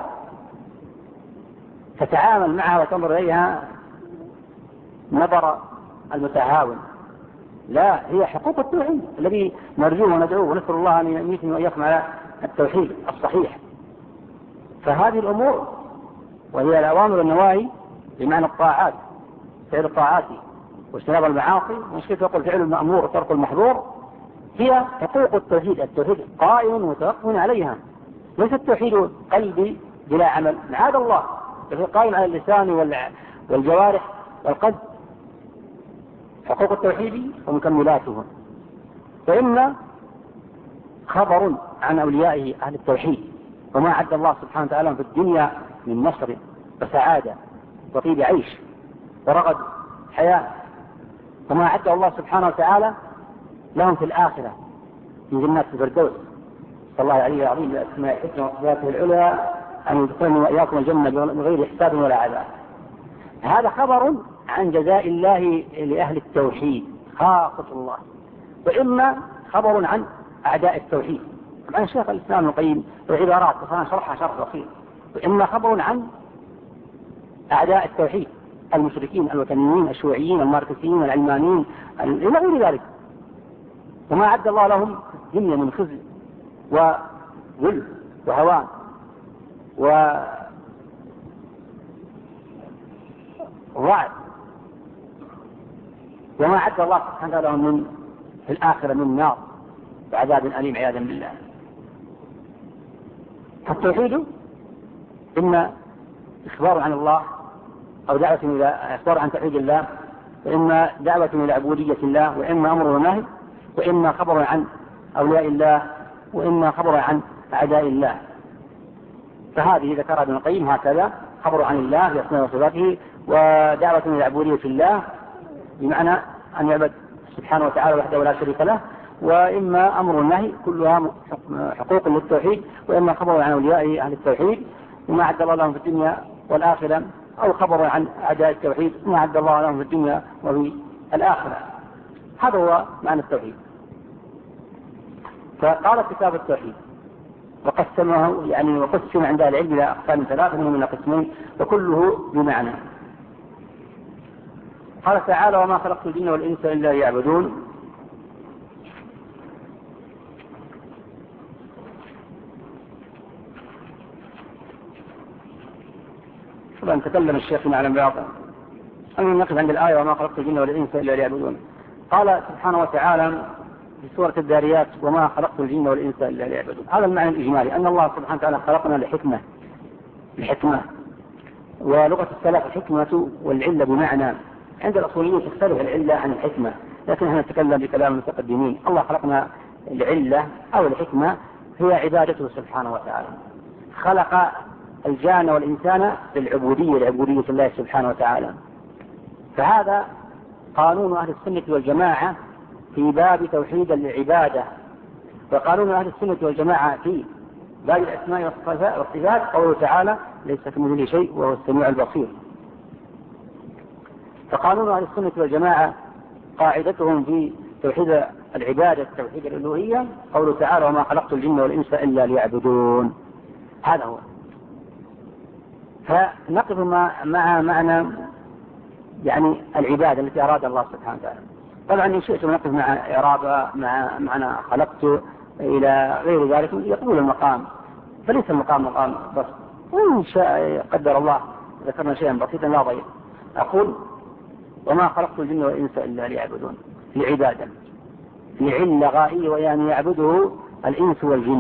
تتعامل معها وتنظر إليها نظر المتهاون، لا، هي حقوق التوحيد الذي نرجوه وندعوه ونسأل الله أن يميتنا وإياكم على التوحيد الصحيح. فهذه الأمور وهي الأوامر والنواهي بمعنى الطاعات، فعل الطاعات واجتناب المعاصي، ومش كيف يقول فعل المأمور وترك المحظور، هي حقوق التوحيد. التوحيد قائم وتوقف عليها، ليس التوحيد قلبي بلا عمل، معاذ الله، التوحيد قائم على اللسان والجوارح والقلب. حقوق التوحيد ومكملاته، فإن خبر عن أوليائه أهل التوحيد وما عد الله سبحانه وتعالى في الدنيا من نصر وسعادة وطيب عيش ورغد حياة، وما عد الله سبحانه وتعالى لهم في الآخرة في جنات الفردوس. صلى الله عليه العظيم بأسماء الحسنى وصفاته العلى أن يدخلني وإياكم الجنة بغير حساب ولا عذاب. هذا خبر عن جزاء الله لأهل التوحيد خاصة الله، وإما خبر عن أعداء التوحيد. طبعا الشيخ الإسلام ابن القيم العبارات فأنا شرحها شرح بسيط. وإما خبر عن أعداء التوحيد المشركين الوثنيين الشيوعيين الماركسيين العلمانيين إلى غير ذلك، وما عد الله لهم في الدنيا من خزي وذل وهوان ووعد، وما عد الله سبحانه لهم من في الآخرة من نار وعذاب أليم عياذا بالله. فالتوحيد إما إخبار عن الله أو دعوة إلى إخبار عن توحيد الله، وإما دعوة إلى عبودية الله، وإما أمر ونهي، وإما خبر عن أولياء الله، وإما خبر عن أعداء الله. فهذه ذكرها ابن القيم هكذا: خبر عن الله بأسماء وصفاته، ودعوة إلى عبودية الله بمعنى أن يعبد سبحانه وتعالى وحده ولا شريك له، وإما أمر النهي كلها حقوق للتوحيد، وإما خبر عن أولياء أهل التوحيد وما عد الله لهم في الدنيا والآخرة، أو خبر عن أعداء التوحيد وما عد الله لهم في الدنيا وفي الآخرة. هذا هو معنى التوحيد. فقال كتاب التوحيد وقسمه يعني وقسم عند العلم إلى أقسام ثلاثة من قسمين وكله بمعنى. قال تعالى: وما خلقت الجن والإنس إلا ليعبدون. طبعا تكلم الشيخ على بعض، أنا نقف عند الآية: وما خلقت الجن والإنس إلا ليعبدون. قال سبحانه وتعالى في سورة الذاريات: وما خلقت الجن والإنس إلا ليعبدون. هذا المعنى الإجمالي، أن الله سبحانه وتعالى خلقنا لحكمة الحكمة ولغة السلف الحكمة والعلة بمعنى. عند الأصوليين تختلف العلة عن الحكمة، لكن احنا نتكلم بكلام المتقدمين. الله خلقنا العلة أو الحكمة هي عبادته سبحانه وتعالى، خلق الجان والإنسان للعبودية لعبودية الله سبحانه وتعالى. فهذا قانون أهل السنة والجماعة في باب توحيد العبادة، وقانون أهل السنة والجماعة في باب الأسماء والصفات قوله تعالى: ليس كمثله شيء وهو السميع البصير. فقانون أهل السنة والجماعة قاعدتهم في توحيد العبادة توحيد الألوهية قوله تعالى: وما خلقت الجن والإنس إلا ليعبدون. هذا هو. فنقف مع معنى يعني العبادة التي أراد الله سبحانه وتعالى. طبعا إن شئتم نقف مع إرادة مع معنى خلقت إلى غير ذلك يطول المقام، فليس المقام مقام بس، وإن شاء قدر الله ذكرنا شيئا بسيطا لا ضير. أقول: وما خلقت الجن والإنس إلا ليعبدون، لعبادة لعلة غائية، ويعني يعبده الإنس والجن.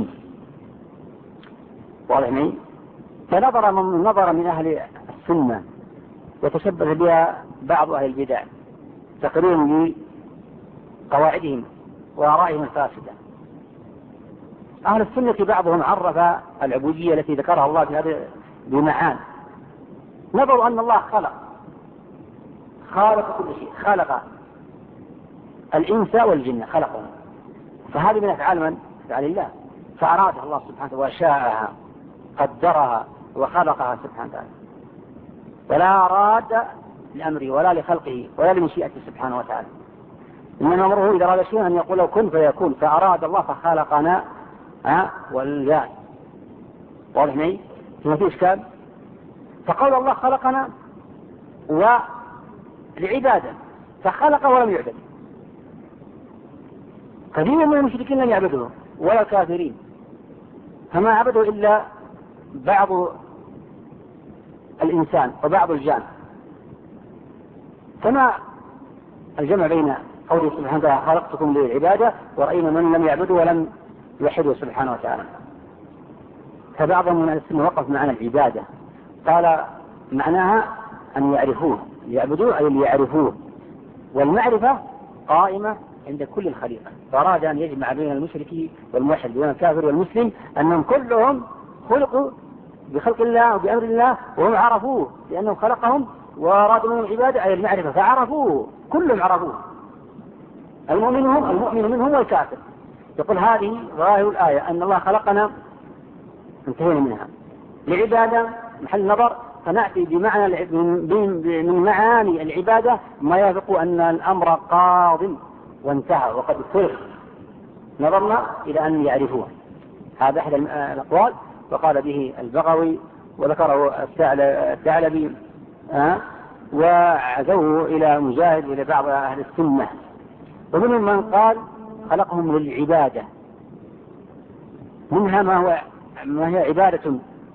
واضح معي؟ فنظر من نظر من أهل السنة وتشبه بها بعض أهل البدع تقرير لقواعدهم وآرائهم الفاسدة. أهل السنة بعضهم عرف العبودية التي ذكرها الله في هذه بمعان. نظروا أن الله خلق خالق كل شيء، خلق الإنس والجن خلقهم، فهذه من أفعال من؟ أفعال الله، فأرادها الله سبحانه وشاءها قدرها وخلقها سبحانه وتعالى، ولا أراد لأمره ولا لخلقه ولا لمشيئته سبحانه وتعالى. إنما أمره إذا أراد شيئا أن يقول له كن فيكون، فأراد الله فخلقنا ها والجان. واضح معي؟ ما في إشكال. فقول الله خلقنا ولعبادة، فخلق ولم يعبد. كثير من المشركين لم يعبدوه ولا الكافرين، فما عبدوا إلا بعض الإنسان وبعض الجان. فما الجمع بين قوله سبحانه وتعالى خلقتكم للعبادة ورأينا من لم يعبدوا ولم يوحدوا سبحانه وتعالى. فبعضهم من السنة وقف معنى العبادة، قال معناها أن يعرفوه، يعبدوه أي ليعرفوه، والمعرفة قائمة عند كل الخليقة. فأراد أن يجمع بين المشرك والموحد، بين الكافر والمسلم، أنهم كلهم خلقوا بخلق الله وبأمر الله، وهم عرفوه لأنه خلقهم وأرادوا منهم العبادة أي المعرفة، فعرفوه، كلهم عرفوه، المؤمن هم المؤمن منهم والكافر. يقول هذه ظاهر الآية أن الله خلقنا انتهينا منها لعبادة محل نظر، فنأتي بمعنى من معاني العبادة ما يفق أن الأمر قاض وانتهى وقد فرق، نظرنا إلى أن يعرفوه. هذا أحد الأقوال وقال به البغوي وذكره الثعلبي أه؟ وعزوه إلى مجاهد وإلى بعض أهل السنة. ومنهم من قال خلقهم للعبادة، منها ما هو ما هي عبادة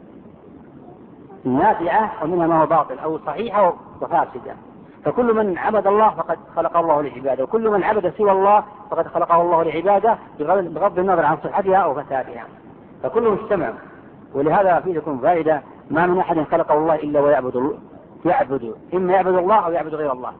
نافعة ومنها ما هو باطل أو صحيحة وفاسدة. فكل من عبد الله فقد خلق الله للعبادة، وكل من عبد سوى الله فقد خلقه الله للعبادة بغض النظر عن صحتها أو فسادها، فكلهم اجتمعوا. ولهذا فيه لكم فائدة: ما من أحد خلقه الله إلا ويعبد يعبد إما يعبد الله أو يعبد غير الله.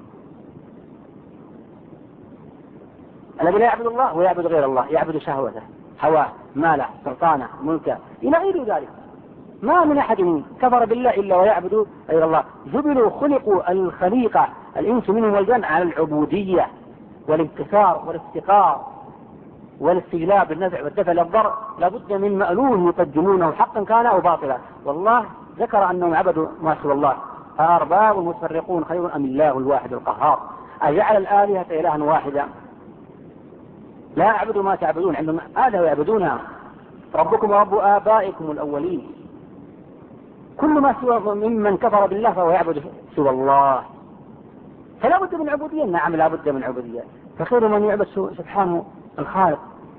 الذي لا يعبد الله ويعبد غير الله يعبد شهوته، هواه، ماله، سلطانه، ملكه، إلى غير ذلك. ما من أحد كفر بالله إلا ويعبد غير الله. جبلوا خلقوا الخليقة الإنس منهم والجن على العبودية والانكسار والافتقار والاستجلاب بالنفع والدفع للضر، لابد من مألوه يقدمونه حقا كان أو باطلا. والله ذكر أنهم عبدوا ما سوى الله. أأرباب متفرقون خير أم الله الواحد القهار أجعل الآلهة إلها واحدا. لا أعبدوا ما تعبدون، عندما آلهة يعبدونها. ربكم ورب آبائكم الأولين. كل ما سوى ممن كفر بالله فهو يعبد سوى الله، فلا بد من عبودية. نعم لا بد من عبودية، فخير من يعبد سبحانه الخالق.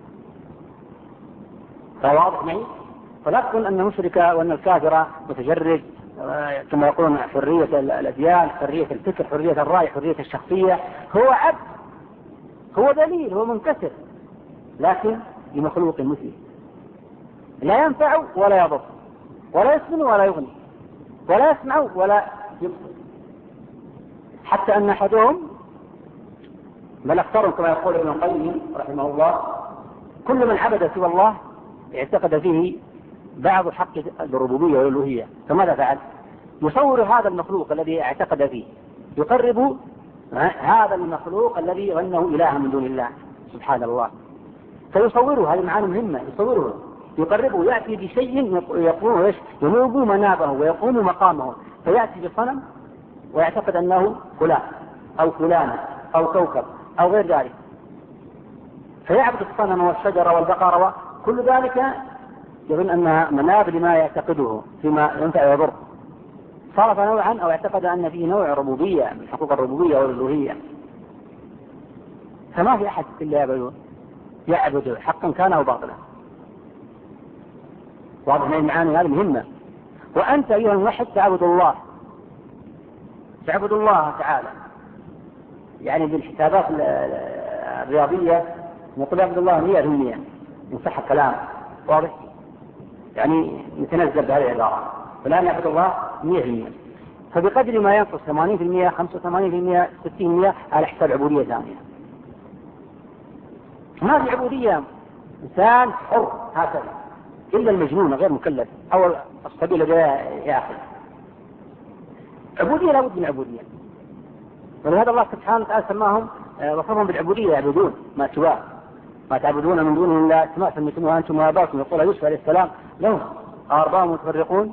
فواضح معي؟ فلا تكون أن مشرك وأن الكافر متجرد كما يقولون حرية الأديان، حرية الفكر، حرية الرأي، حرية الشخصية. هو عبد، هو دليل، هو منكسر، لكن لمخلوق مثله لا ينفع ولا يضر ولا يسمن ولا يغني ولا يسمع ولا يبصر. حتى أن أحدهم بل أكثرهم كما يقول ابن القيم رحمه الله كل من عبد سوى الله اعتقد فيه بعض حق الربوبية والألوهية. فماذا فعل؟ يصور هذا المخلوق الذي اعتقد فيه، يقرب هذا المخلوق الذي ظنه إله من دون الله سبحان الله، فيصوره. هذه معاني مهمة. يصوره، يقربه، يأتي بشيء يقوم ينوب منابه ويقوم مقامه، فيأتي بصنم ويعتقد أنه فلان أو فلانة أو كوكب أو غير ذلك، فيعبد الصنم والشجر والبقر وكل ذلك يظن أنها مناب لما يعتقده فيما ينفع ويضر. صرف نوعا أو اعتقد أن فيه نوع ربوبية من حقوق الربوبية والألوهية. فما في أحد إلا يعبده يعبده حقا كان أو باطلا. واضح من المعاني هذه مهمة. وأنت أيها الموحد تعبد الله، تعبد الله تعالى. يعني بالحسابات الرياضية نقول يعبد الله مئة في المئة إن صح الكلام. واضح؟ يعني نتنزل بهذه العبارة، فلان يعبد الله مئة في المئة، فبقدر ما ينقص ثمانين في المئة، خمسة وثمانين في المئة، ستين في المئة على حساب عبودية ثانية. ما في عبودية إنسان حر هكذا إلا المجنون غير مكلف أو الصبي الذي يأخذ. عبودية لا بد من عبودية. ولهذا الله سبحانه وتعالى سماهم وصفهم بالعبودية، يعبدون ما سواه، ما تعبدون من دونه إلا كما سميتموها أنتم وآباؤكم. يقول يوسف عليه السلام لهم أرباب متفرقون.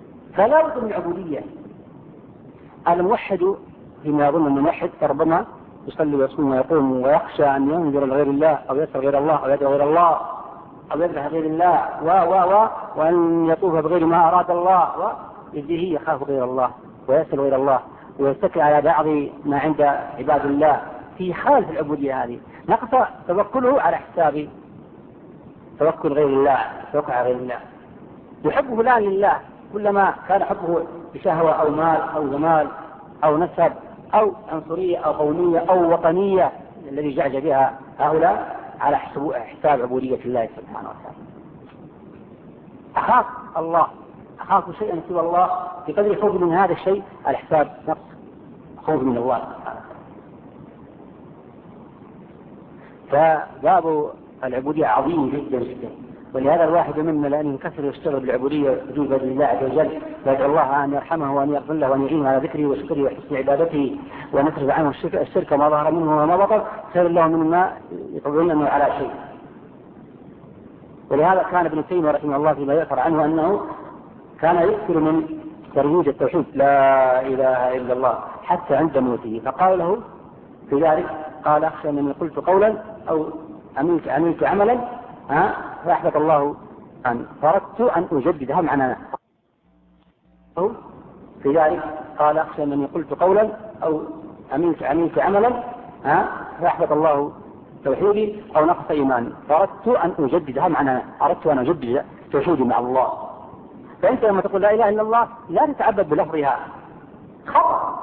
فلا بد من عبودية. الموحد فيما يظن أن الموحد فربما يصلي ويصوم ويقوم ويخشى أن ينظر لغير الله أو يسأل غير الله أو يدعو غير الله أو يذبح غير الله و و و وأن يطوف بغير ما أراد الله ويجيه يخاف غير الله ويسأل غير الله ويتكل على بعض ما عند عباد الله في حالة العبودية هذه، نقص توكله على حساب توكل غير الله، توكل على غير الله. يحب فلان لله، كلما كان حبه بشهوة أو مال أو جمال أو نسب أو عنصرية أو قومية أو وطنية الذي جعج بها هؤلاء على حساب عبودية الله سبحانه وتعالى. أخاف الله، أخاف شيئا سوى الله بقدر خوف من هذا الشيء على حساب نفس خوف من الله سبحانه وتعالى. فباب العبودية عظيم جدا جدا، ولهذا الواحد منا لأن ينكسر ويشتغل بالعبودية بدون بذل الله عز وجل، ويدعو الله أن يرحمه وأن يغفر له وأن يعينه على ذكره وشكره وحسن عبادته وأن يصرف عنه الشرك ما ظهر منه وما بطن، خير له مما يطلبونه على شيء. ولهذا كان ابن تيمية رحمه الله فيما يؤثر عنه أنه كان يكثر من ترويج التوحيد لا إله إلا الله حتى عند موته، فقال له في ذلك قال أخشى من قلت قولا أو عملت عملت عملا ها فأحبط الله أن فردت أن أجددها معناها. في ذلك قال أخشى من قلت قولا أو عملت عملت عملا ها فأحبط الله توحيدي أو نقص إيماني، فردت أن أجددها معناها، أردت أن أجدد توحيدي مع الله. فأنت لما تقول لا إله إلا الله لا تتعبد بلفظها خطأ،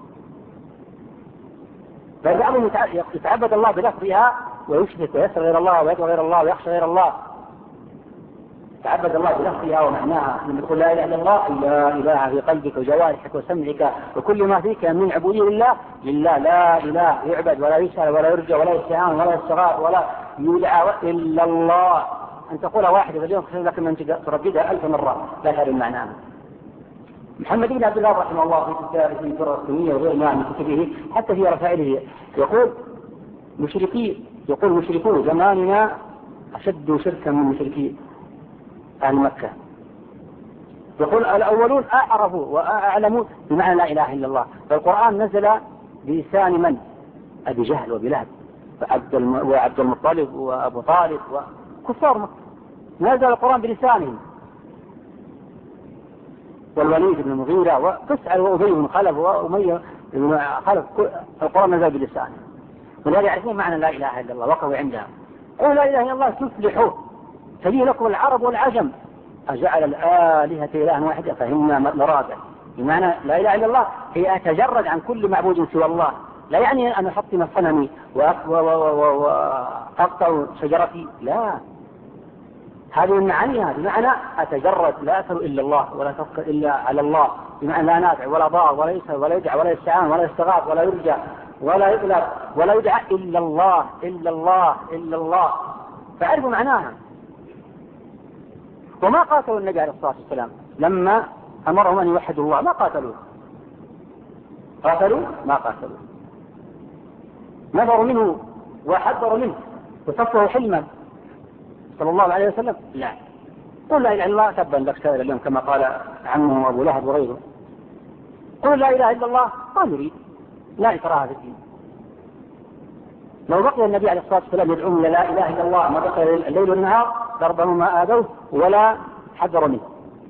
بل بعضهم يتعبد الله بلفظها ويشرك ويسأل غير الله ويدعو غير الله ويخشى غير الله. تعبد الله بلفظها ومعناها، لما تقول لا إله إلا الله لا إله في قلبك وجوارحك وسمعك وكل ما فيك من عبودية لله لله، لا إله يعبد ولا يسأل ولا يرجى ولا يستعان ولا يستغاث ولا يدعى إلا الله. أن تقول واحدة في اليوم خير لك من ترددها ألف مرة لا تعرف معناها. محمد بن عبد الله رحمه الله في كتابه في الدرر السنية وغير ما من كتبه حتى في رسائله يقول مشركي يقول مشركون زماننا أشد شركا من مشركي أهل مكة. يقول الأولون أعرفوا وأعلموا بمعنى لا إله إلا الله، فالقرآن نزل بلسان من؟ أبي جهل وبلهب وعبد المطلب وأبو طالب وكفار مكة، نزل القرآن بلسانهم، والوليد بن المغيرة وتسعى وأبي بن خلف وأمية بن خلف، القرآن نزل بلسانهم، ولهذا يعرفون معنى لا إله إلا الله وقفوا عندها. قولوا لا إله إلا الله تفلحوا تجي لكم العرب والعجم أجعل الآلهة إلها واحدة فهمنا مراده. بمعنى لا إله إلا الله هي أتجرد عن كل معبود سوى الله، لا يعني أن أحطم صنمي وأقطع شجرتي، لا، هذه من معانيها بمعنى أتجرد لا أسأل إلا الله ولا توكل إلا على الله، بمعنى لا نافع ولا ضار ولا يسأل ولا يدعى ولا يستعان ولا يستغاث ولا يرجى ولا يطلب ولا يدعى إلا الله إلا الله إلا الله، فعرفوا معناها. وما قاتلوا النبي عليه الصلاة والسلام لما أمرهم أن يوحدوا الله، ما قاتلوا قاتلوا ما قاتلوا نفروا منه وحذروا منه وصفوا حلما صلى الله عليه وسلم، لا، قل لا إله إلا الله تبا لك سائر اليوم كما قال عمه أبو لهب وغيره. قل لا إله إلا الله ما نريد، لا إكراه في الدين. لو بقي النبي عليه الصلاة والسلام يدعوهم إلى لا إله إلا الله ما بقي الليل والنهار ضربهم ما آذوه ولا حذروا منه.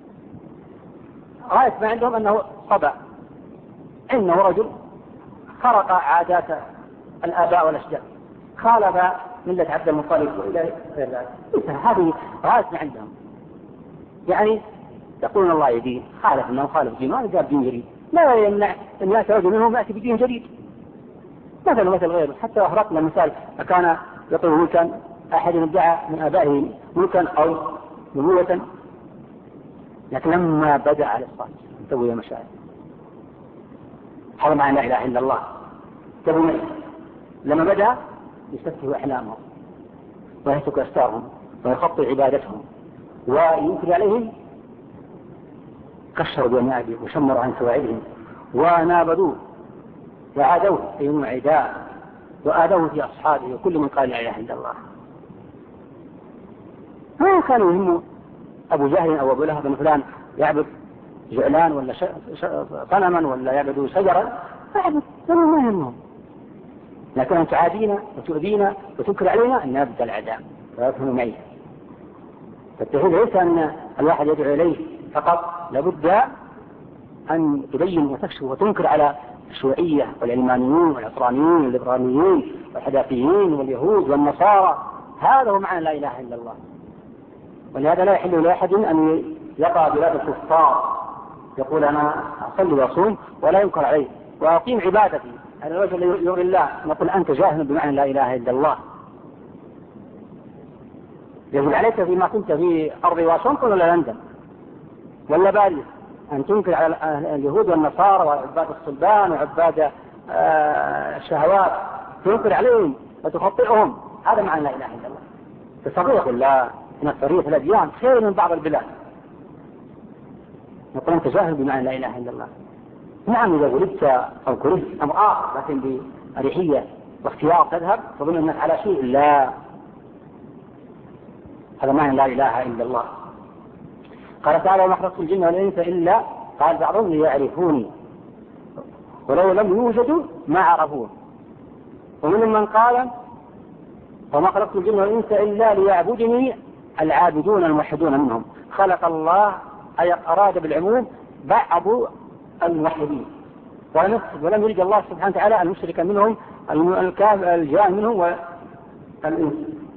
غاية ما عندهم أنه صبع، إنه رجل خرق عادات الآباء والأشجار، خالف ملة عبد المطلب وإلى غير ذلك، هذه غاية ما عندهم. يعني يقولون الله يدين، خالف أنه خالف دين، ما جاب دين جديد، لا يمنع أن يأتي منهم يأتي بدين جديد. مثل مثل غيره، حتى أخرقنا مثال كان يقول ملكا أحد ادعى من آبائه ملكا أو نبوة، لكن لما بدأ على الصلاة سوي مشاعر هذا معنى لا إله إلا الله، تبوا لما بدأ يستفه أحلامهم ويهتك أستارهم ويخطئ عبادتهم وينكر عليهم، كشروا بأنيابهم وشمروا عن سواعدهم ونابذوه وعادوه في يوم عداء وآذوه في أصحابه وكل من قال لا إله إلا الله. ما كان يهم أبو جهل أو أبو لهب بن فلان يعبد جعلان ولا صنما ولا يعبد شجرا، يعبد ما يهمهم. لكن أن تعادينا وتؤذينا وتنكر علينا أن نبدأ العذاب. فأفهموا معي. فالتوحيد ليس أن الواحد يدعو إليه فقط، لابد أن تبين وتكشف وتنكر على الشيوعية والعلمانيين والعصرانيين والليبراليين والحداثيين واليهود والنصارى. هذا هو معنى لا إله إلا الله. ولهذا لا يحل لأحد أن يقع بلاد الكفار يقول أنا أصلي وأصوم ولا ينكر عليه وأقيم عبادتي على الوجه الذي يرضي الله، نقول أنت جاهل بمعنى لا إله إلا الله. يجب عليك فيما كنت في أرض واشنطن ولا لندن ولا باريس أن تنكر على اليهود والنصارى وعباد الصلبان وعباد الشهوات، تنكر عليهم وتخطئهم. هذا معنى لا إله إلا الله. تستطيع يقول لا إن الطريق الأديان خير من بعض البلاد، نقول أنت جاهل بمعنى لا إله إلا الله. نعم إذا ولدت أو كرهت أمر آخر، لكن بأريحية واختيار تذهب تظن أنك على شيء. لا، هذا معنى لا إله إلا الله. قال تعالى وما خلقت الجن والإنس إلا، قال بعضهم ليعرفوني ولو لم يوجدوا ما عرفوه. ومنهم من قال وما خلقت الجن والإنس إلا ليعبدني العابدون الموحدون منهم. خلق الله أي أراد بالعموم بعض الموحدين، ولم يريد الله سبحانه وتعالى المشرك منهم الجاهل منهم والإنس.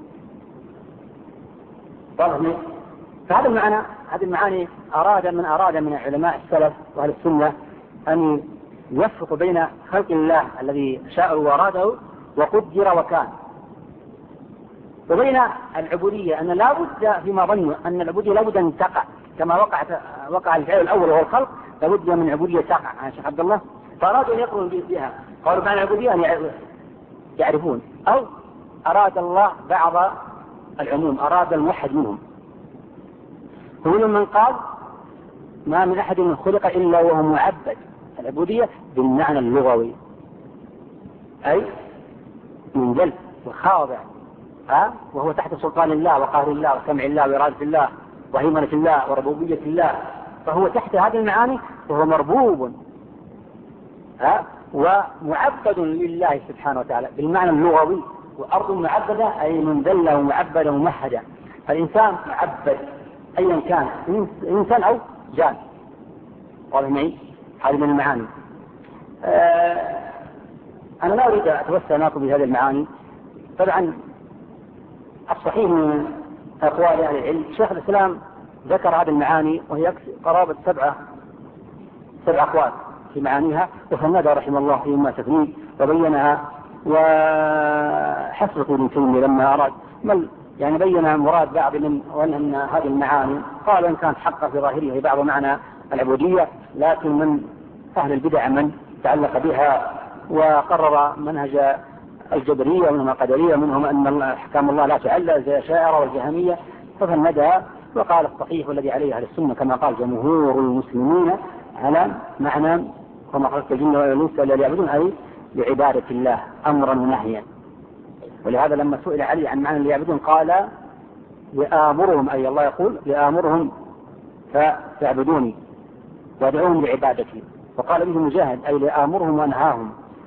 فهذا المعنى، هذه المعاني أراد من أراد من علماء السلف وأهل السنة أن يفرق بين خلق الله الذي شاء وأراده وقدر وكان، وبين العبودية أن لا بد فيما ظنوا أن العبودية لا بد أن تقع كما وقعت وقع الفعل الأول وهو الخلق، لا بد من عبودية تقع. يا شيخ عبد الله، فأرادوا أن يقروا بها، قالوا معنى العبودية أن يعرفون، أو أراد الله بعض العموم، أراد الموحد منهم. ومنهم من قال ما من أحد خلق إلا وهو معبد، العبودية بالمعنى اللغوي أي منجل وخاضع، ها وهو تحت سلطان الله وقهر الله وسمع الله وإرادة الله وهيمنة الله وربوبية الله، فهو تحت هذه المعاني وهو مربوب ها ومعبد لله سبحانه وتعالى بالمعنى اللغوي. وأرض معبدة أي منذلة ومعبدة وممهدة. الإنسان معبد أيا كان، إنسان أو جان. قال معي هذه من المعاني. آه أنا لا أريد أتوسع معكم بهذه المعاني. طبعا الصحيح من أقوال أهل العلم شيخ الإسلام ذكر هذه المعاني وهي قرابة سبعة سبع أقوال في معانيها، وفند رحمه الله فيما تفنيد وبينها. وحسب ابن تيمية لما أراد مل يعني بين مراد بعض من وأن هذه المعاني قال إن كانت حقا في ظاهره بعض معنى العبودية، لكن من أهل البدع من تعلق بها وقرر منهج الجبرية ومنهم القدرية ومنهم أن أحكام الله لا تعلى زي الأشاعرة والجهمية، ففندها وقال الصحيح والذي عليه أهل السنة كما قال جمهور المسلمين على معنى وما خلقت الجن والإنس إلا ليعبدون أي لعبادة الله أمرا ونهيا. ولهذا لما سئل علي عن معنى ليعبدون قال لآمرهم أي الله يقول لآمرهم فيعبدوني وادعوهم لعبادتي. وقال به مجاهد أي لآمرهم وأنهاهم.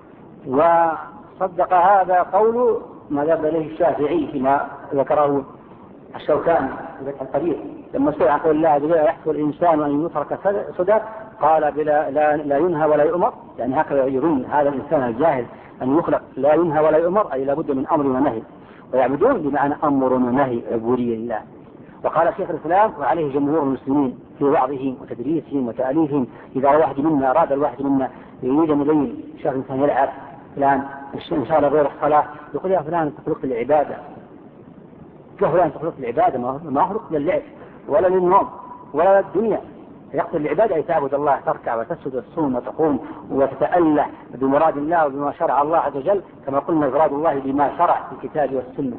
وصدق هذا قول ما ذهب إليه الشافعي فيما ذكره الشوكاني في فتح القدير لما سئل عن قول الله بلا يحصل الإنسان أن يترك سدى قال بلا لا, لا ينهى ولا يؤمر، يعني هكذا يظن هذا الإنسان الجاهل أن يخلق لا ينهى ولا يؤمر أي لابد من أمر ونهي، ويعبدون بمعنى أمر ونهي عبودية لله. وقال شيخ الإسلام وعليه جمهور المسلمين في وعظهم وتدريسهم وتأليفهم إذا واحد منا أراد الواحد منا يريد أن يبين شيخ الإنسان يلعب فلان إن شاء الله غير الصلاة يقول يا فلان أنت خلقت للعبادة، يا فلان أنت خلقت للعبادة ما خلقت للعب ولا للنوم ولا للدنيا. يقصد العبادة أي تعبد الله تركع وتسجد وتصوم وتقوم وتتأله بمراد الله وبما شرع الله عز وجل كما قلنا مراد الله بما شرع في الكتاب والسنة.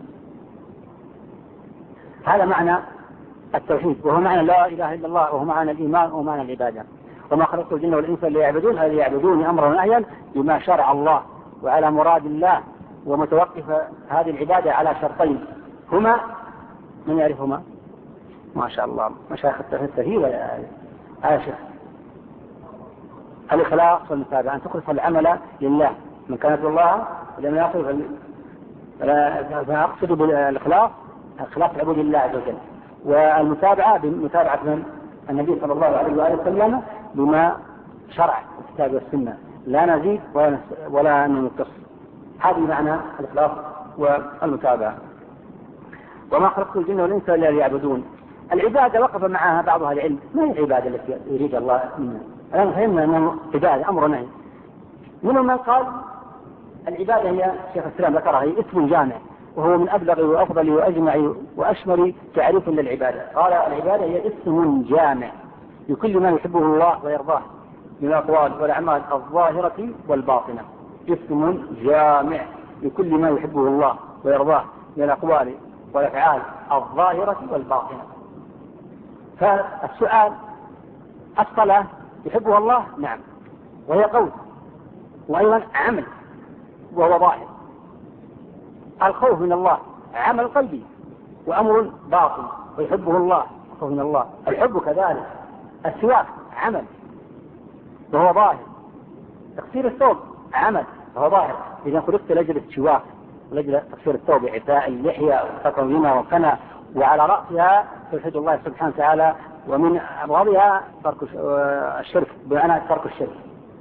هذا معنى التوحيد وهو معنى لا إله إلا الله وهو معنى الإيمان وهو معنى العبادة. وما خلقت الجن والإنس ليعبدون أي ليعبدون أمرا ونهيا بما شرع الله وعلى مراد الله، ومتوقف هذه العبادة على شرطين هما من يعرفهما؟ ما شاء الله مشايخ التوحيد ولا عاشر الإخلاص والمتابعة، أن تخلص العمل لله من كانت الله لما يقول فأقصد بالإخلاص إخلاص العبودية لله عز وجل، والمتابعة بمتابعة من النبي صلى الله عليه وآله وسلم بما شرع الكتاب والسنة، لا نزيد ولا ننقص. هذه معنى الإخلاص والمتابعة. وما خلقت الجن والإنس إلا ليعبدون. العبادة وقف معها بعض أهل العلم، ما هي العبادة التي يريد الله منها؟ الآن فهمنا أنه عبادة أمر نهي. منهم من قال العبادة هي شيخ الإسلام ذكرها هي اسم جامع، وهو من أبلغ وأفضل وأجمع وأشمل تعريف للعبادة. قال العبادة هي اسم جامع لكل ما يحبه الله ويرضاه من الأقوال والأعمال الظاهرة والباطنة. اسم جامع لكل ما يحبه الله ويرضاه من الأقوال والأفعال الظاهرة والباطنة. فالسؤال: الصلاة يحبها الله؟ نعم، وهي قول، وأيضا عمل وهو ظاهر. الخوف من الله عمل قلبي وأمر باطن ويحبه الله، الخوف من الله. الحب كذلك. السواك عمل وهو ظاهر. تقصير الثوب عمل وهو ظاهر. إذا خلقت لأجل السواك ولأجل تقصير الثوب، إعفاء اللحية وتقويمها وكنا، وعلى رأسها توحيد الله سبحانه وتعالى، ومن أبغضها ترك الشرك بمعنى ترك الشرك.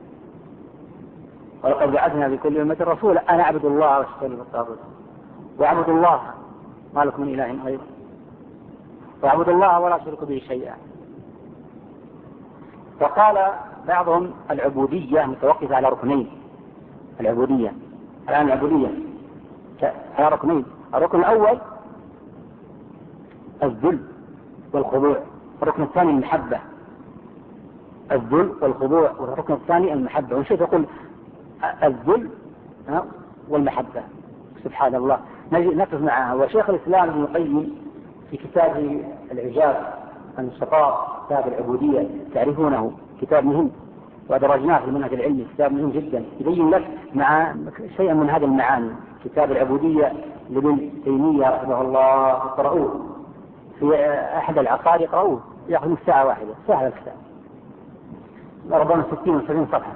ولقد بعثنا في كل أمة رسولا أن اعبدوا الله واجتنبوا الطاغوت واعبدوا الله ما لكم من إله غيره واعبدوا الله ولا تشركوا به شيئا. وقال بعضهم العبودية متوقفة على ركنين. العبودية الآن العبودية على ركنين. الركن الأول الذل والخضوع، الركن الثاني المحبة. الذل والخضوع، والركن الثاني المحبة. ونشوف يقول الذل والمحبة، سبحان الله. نقف معها. وشيخ الإسلام ابن القيم في كتابه العجاز المستطاع، كتاب العبودية، تعرفونه، كتاب مهم ودرجناه في المنهج العلمي، كتاب مهم جدا يبين لك مع شيئا من هذه المعاني. كتاب العبودية لابن تيمية رحمه الله، اقرأوه في أحد العقار، يقرأوه يأخذ من ساعة واحدة، سهل الكتاب، ربما ستين وسبعين صفحة.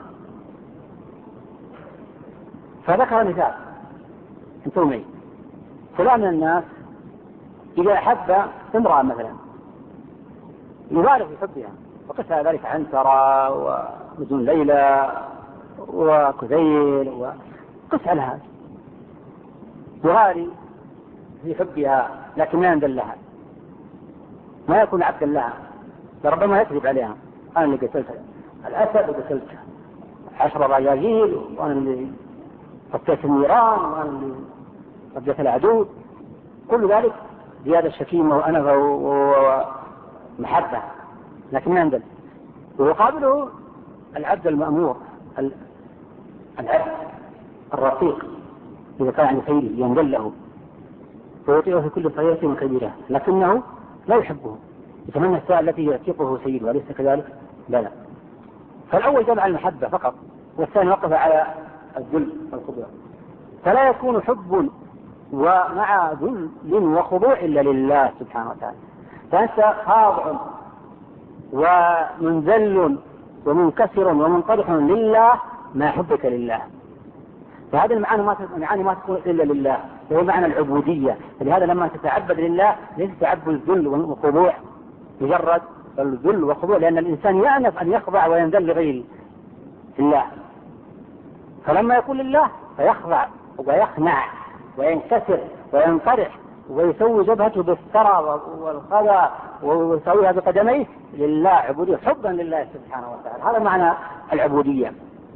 فذكر مثال، انتم معي. فلان من الناس إذا أحب امرأة مثلا يبالغ في حبها، وقس على ذلك عنترة ومدن ليلى وكثير، وقس على هذا، يغالي في حبها لكن ما يندل لها، ما يكون عبدا لها، لربما يكذب عليها: أنا اللي قتلت الأسد وقتلت عشر رجاجيل، وأنا اللي قتلت النيران، وأنا اللي قتلت العدو. كل ذلك زيادة شكيمة وأنفة ومحبة، لكن ما يندل. ويقابله العبد المأمور، العبد الرقيق إذا كان عن سيده يندل له ويطيعه في كل صغيرة وكبيرة، لكنه لا يحبه، يتمنى الساعة التي يعتقه سيده، أليس كذلك؟ لا لا. فالأول جمع المحبة فقط، والثاني وقف على الذل والخضوع. فلا يكون حب ومع ذل وخضوع إلا لله سبحانه وتعالى. فأنت خاضع ومنذل ومنكسر ومنطرح لله مع حبك لله. فهذا المعنى ما المعاني ما تكون إلا لله، وهو معنى العبودية. فلهذا لما تتعبد لله ليس تعبد الذل والخضوع مجرد الذل والخضوع، لأن الإنسان يأنف أن يخضع وينذل لغير الله. فلما يكون لله فيخضع ويخنع وينكسر وينطرح ويسوي جبهته بالثرى والخضع ويسويها بقدميه لله، عبودية حبا لله سبحانه وتعالى. هذا معنى العبودية.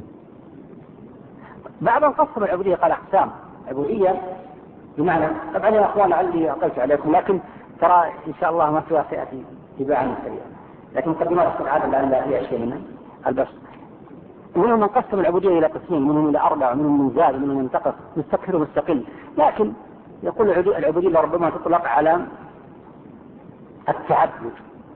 بعض قسم العبودية قال أقسام. عبودية بمعنى، طبعا يا أخوان لعلي أقلت عليكم، لكن ترى إن شاء الله ما فيها سيأتي تباعا سريعا، لكن مقدمات العادة لعل لا فيها شيء منها البس. منهم من قسم العبودية إلى قسمين، منهم إلى أربعة، ومنهم من زاد، ومنهم من انتقص، مستقر ومستقل. لكن يقول العبودية ربما تطلق على التعبد،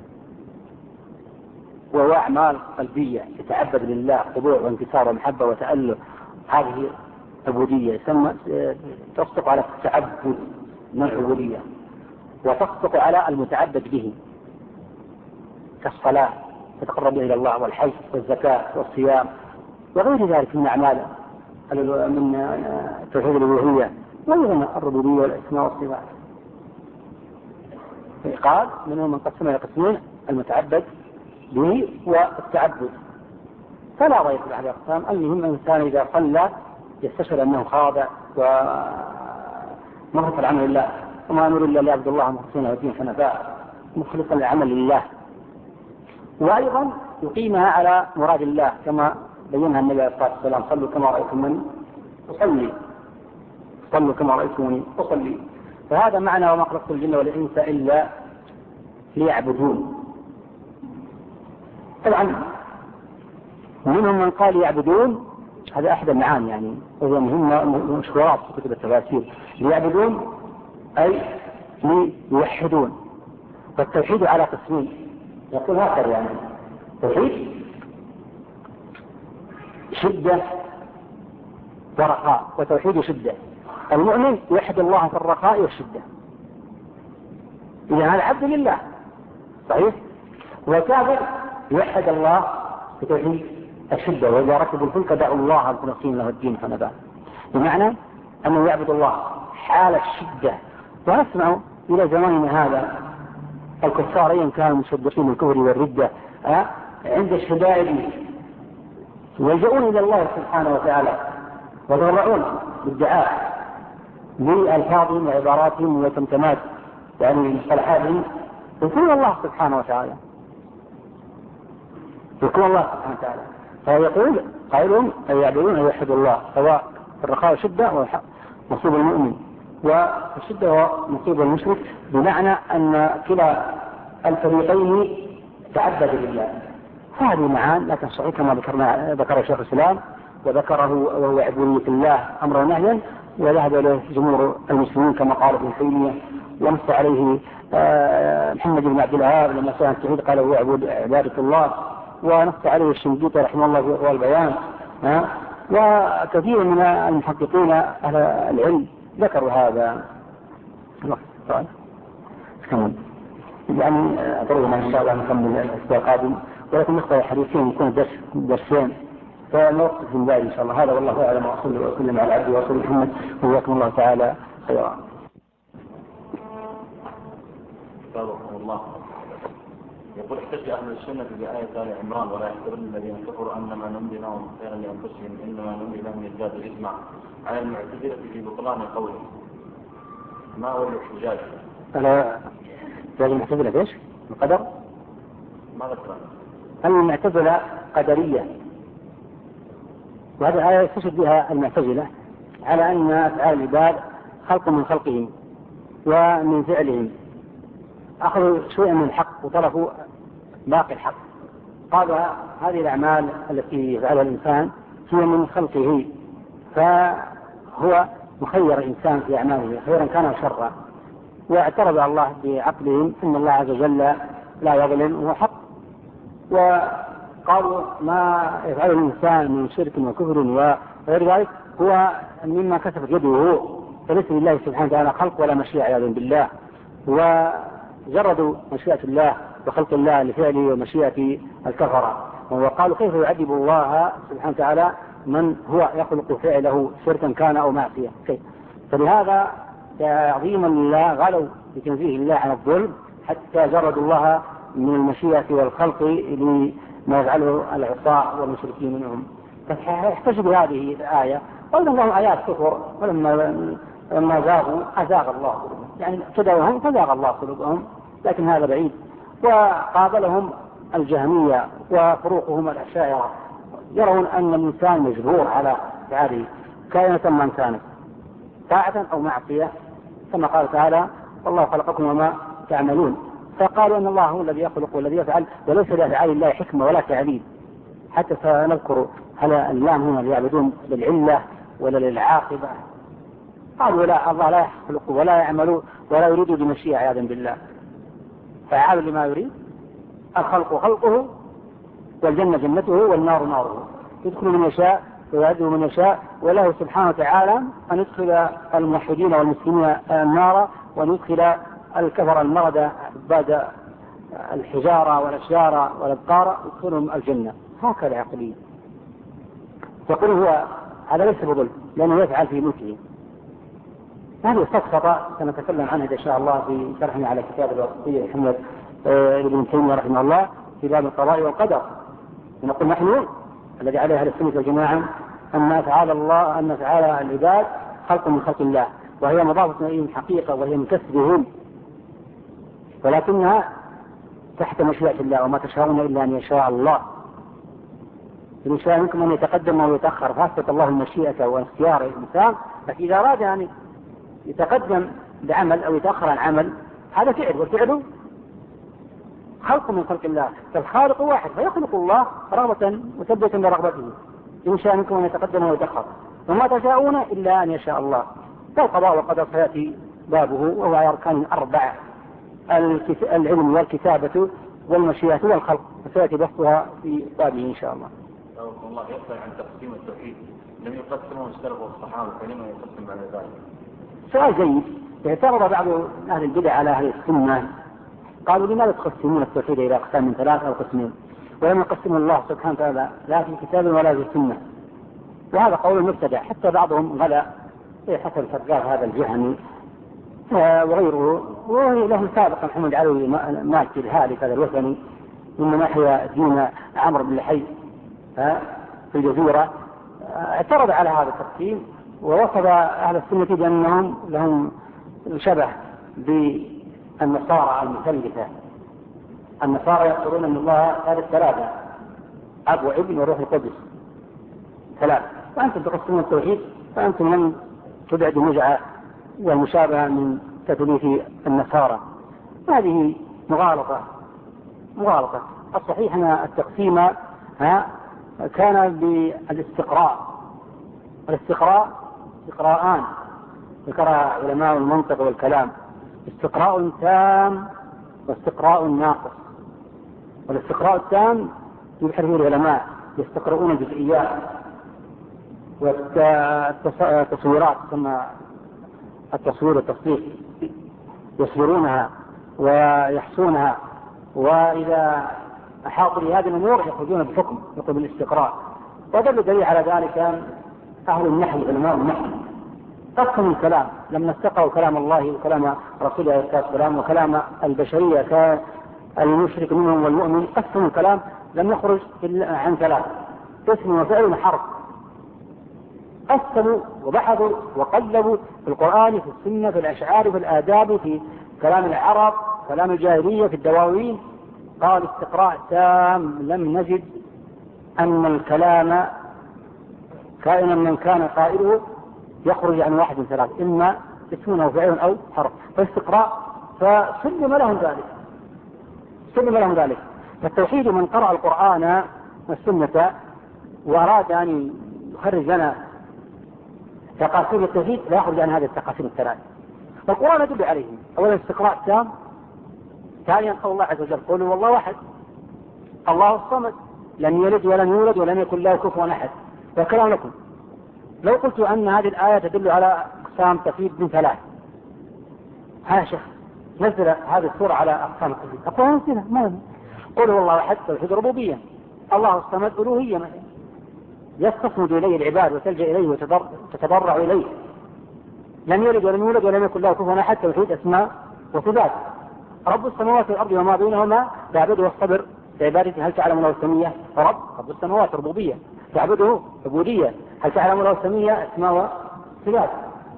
وهو أعمال قلبية يتعبد لله، خضوع وانكسار ومحبة وتأله. هذه عبودية يسمى تصدق على التعبد من العبودية، وتصدق على المتعبد به كالصلاة تتقرب إلى الله، والحج والزكاة والصيام وغير ذلك من أعمال من توحيد الألوهية وأيضا الربوبية والأسماء والصفات. قال منهم من قسم إلى قسمين: المتعبد به والتعبد، فلا ضيق في أحد الأقسام. المهم الإنسان إذا صلى يستشعر أنه خاضع ومخلص العمل لله، وما نريد إلا ليعبد الله مخلصين له الدين حنفاء مخلصا العمل لله، وأيضا يقيمها على مراد الله كما بينها النبي عليه الصلاة والسلام: صلوا كما رأيتموني أصلي، صلوا كما رأيتموني أصلي. فهذا معنى وما خلقت الجن والإنس إلا ليعبدون. طبعا ومنهم من قال يعبدون، هذا أحد المعاني يعني، وهو مهم مشهورات في كتب التفاسير. ليعبدون أي ليوحدون. فالتوحيد على قسمين، يقول هكذا يعني: توحيد شدة ورخاء، وتوحيد شدة. المؤمن يوحد الله في الرخاء والشدة، إذا هذا عبد لله صحيح. والكافر يوحد الله في توحيد الشدة: وإذا ركبوا الفلك دعوا الله مخلصين له الدين حنفاء، بمعنى أنه يعبد الله حال الشدة. ونسمع إلى زماننا هذا الكفار أيا كانوا مصدقين بالكفر والردة عند الشدائد يلجؤون إلى الله سبحانه وتعالى ويضرعون بالدعاء بألفاظهم وعباراتهم وتمتمات يعني مصطلحاتهم، يكون الله سبحانه وتعالى يكون الله سبحانه وتعالى. فيقول قائلهم أن يعبدون أن يوحدوا الله، سواء الرخاء شدة ونصيب المؤمن، والشدة هو نصيب المشرك، بمعنى أن كلا الفريقين تعبد لله. هذه معان لكن صحيح كما ذكرنا ذكر شيخ الإسلام وذكره وهو عبودية الله أمر ونهيا، وذهب إليه جمهور المسلمين كما قال ابن تيمية، ونص عليه محمد بن عبد الوهاب لما سئل عن التوحيد قال هو عبادة الله، ونص عليه الشنقيطي رحمه الله في أقوال البيان، وكثير من المحققين أهل العلم ذكروا هذا. يعني أتريد إن شاء الله نكمل الأسبوع القادم، ولكن نقطة حديثين يكون درس درسين فنوقف من ذلك إن شاء الله. هذا والله أعلم، وأصلي وأسلم على عبده ورسوله محمد، وجزاكم الله تعالى خيرا. جزاكم الله. يقول: احتج أهل السنة بآية آل عمران: ولا يحسبن الذين كفروا أنما نملي لهم خيرا لأنفسهم إنما نملي لهم ليزدادوا إثما، على المعتزلة في بطلان قوله. ما هو الاحتجاج؟ أنا لازم المعتزلة إيش؟ القدر؟ ما ذكر المعتزلة قدرية، وهذه الآية يستشهد بها المعتزلة على أن أفعال العباد خلق من خلقهم ومن فعلهم، أخذوا شيئا من الحق وتركوا باقي الحق. قال هذه الأعمال التي يفعلها الإنسان هي من خلقه، فهو مخير الإنسان في أعماله خيرا كان أو شرا، واعترض الله بعقلهم أن الله عز وجل لا يظلم وهو حق. وقالوا ما يفعله الإنسان من شرك وكفر وغير ذلك هو مما كسبت يده، فليس لله سبحانه وتعالى خلق ولا مشيئة عياذا بالله، وجردوا مشيئة الله وخلق الله لفعله ومشيئة الكفرة. وقالوا كيف يعذب الله سبحانه وتعالى من هو يخلق فعله شركا كان أو معصية؟ كيف؟ فلهذا تعظيما لله غلوا بتنزيه الله عن الظلم حتى جردوا الله من المشيئة والخلق لما يفعله العصاة والمشركين منهم. فاحتجوا بهذه الآية. قلنا لهم آيات كفر، ولما لما زاغوا أزاغ الله قلوبهم، يعني ابتدعوهم فزاغ الله قلوبهم، لكن هذا بعيد. وقابلهم الجهمية وفروقهم الأشاعرة، يرون أن الإنسان مجبور على فعله كائنة من كانت، طاعة أو معصية، كما قال تعالى: والله خلقكم وما تعملون. فقالوا أن الله هو الذي يخلق والذي يفعل، وليس لأفعال الله حكمة ولا تعليل. حتى سنذكر هل اللام هنا ليعبدون للعلة ولا للعاقبة؟ قالوا لا، الله لا يخلق ولا يعمل ولا يريد بمشيئة عياذا بالله، فعال لما يريد. الخلق خلقه، والجنة جنته، والنار ناره، يدخل من يشاء ويعذب من يشاء، وله سبحانه وتعالى أن يدخل الموحدين والمسلمين النار، وأن يدخل الكفر المرضى بعد الحجارة والأشجار والأبقار يدخلهم الجنة. هكذا عقلية. يقول هو هذا ليس بظلم لأنه يفعل في ملكه. هذه السقطة سنتكلم عنها إن شاء الله في شرحنا على كتاب الواسطية محمد ابن تيمية رحمه الله في باب القضاء والقدر. ونقول نحن الذي عليه أهل السنة والجماعة أن أفعال الله أن أفعال العباد خلق من خلق الله، وهي مضافة إليهم حقيقة وهي من كسبهم، ولكنها تحت مشيئة الله، وما تشاءون إلا أن يشاء الله. إن شاء منكم أن يتقدم أو يتأخر، فأثبت الله المشيئة واختيار الإنسان. لكن إذا أراد أن يتقدم بعمل أو يتأخر عن عمل هذا فعل، والفعل خلق من خلق الله، فالخالق واحد فيخلق الله رغبة مثبتة لرغبته. إن شاء منكم أن يتقدم أو يتأخر، وما تشاءون إلا أن يشاء الله. فالقضاء والقدر سيأتي بابه، وهو أركان أربعة: العلم والكتابة والمشيئة والخلق، فسيأتي بسطها في بابه إن شاء الله. الله يسأل عن تقسيم التوحيد، لم يقسمه السلف والصحابة، فلما يقسم بعد ذلك؟ سؤال جيد. اعترض بعض أهل البدع على أهل السنة، قالوا لماذا تقسمون التوحيد إلى أقسام من ثلاث أو قسمين، ولم يقسم الله سبحانه وتعالى لا في كتاب ولا في السنة؟ وهذا قول مبتدع، حتى بعضهم غلا حتى الفقار هذا الجهني وغيره، وله سابقا محمد علوي مالكي الهالك هذا الوثني من ناحية دين عمرو بن لحي في الجزيرة، اعترض على هذا التقسيم ووصف أهل السنة بأنهم لهم شبه بالنصارى المثلثة. النصارى يقولون أن الله ثالث ثلاثة، أب وابن وروح القدس ثلاثة، وأنتم تقسمون التوحيد فأنتم لم تبعدوا مجعة والمشابهة من تثليث النصارى. هذه مغالطة مغالطة. الصحيح أن التقسيم ها كان بالاستقراء. الاستقراء استقراءان ذكر علماء المنطق والكلام: استقراء تام واستقراء ناقص. والاستقراء التام يبحث فيه العلماء، يستقرؤون الجزئيات والتصويرات ثم التصوير والتصديق، يصورونها ويحصونها، وإذا أحاطوا بهذه الأمور يخرجون بحكم يقول بالاستقراء. ودل دليل على ذلك أهل النحو علماء النحو قسموا الكلام، لما استقرأوا كلام الله وكلام رسوله عليه الصلاة والسلام وكلام البشرية كالمشرك منهم والمؤمن، قسموا الكلام لم يخرج إلا عن ثلاث: اسم وفعل وحرف. قسموا وبحثوا وقلبوا في القرآن، في السنة، في الأشعار، في الآداب، في كلام العرب، كلام الجاهلية، في الدواوين. قال استقراء تام، لم نجد أن الكلام كائنا من كان قائله يخرج عن واحد من ثلاث، إما اسم أو فعل أو حرف. فاستقراء فسلم لهم ذلك سلم لهم ذلك فالتوحيد من قرأ القرآن والسنة وأراد أن يخرج لنا تقاسيم التوحيد لا يخرج عن هذه التقاسيم الثلاث. فالقرآن يدل عليهم: أولا استقراء تام، ثانيا قول الله عز وجل: قولوا والله واحد، الله الصمد، لم يلد ولم يولد ولم يكن له كفوا أحد. وكلام لكم لو قلت أن هذه الآية تدل على أقسام تفيد من ثلاث، ها شيخ نزل هذه السورة على أقسام التوحيد، أقول نزلها ما قولوا والله واحد توحيد ربوبية، الله الصمد ألوهية مثلا، يستصمد إليه العباد وتلجأ إليه وتتضرع إليه. لم يلد ولم يولد ولم يكن له كفوا أحد، توحيد أسماء وصفات. رب السماوات والأرض وما بينهما تعبده واصطبر لعبادته هل تعلم له السمية؟ رب رب السماوات ربوبية، تعبده عبودية، هل تعلم له السمية؟ أسماء وصفات.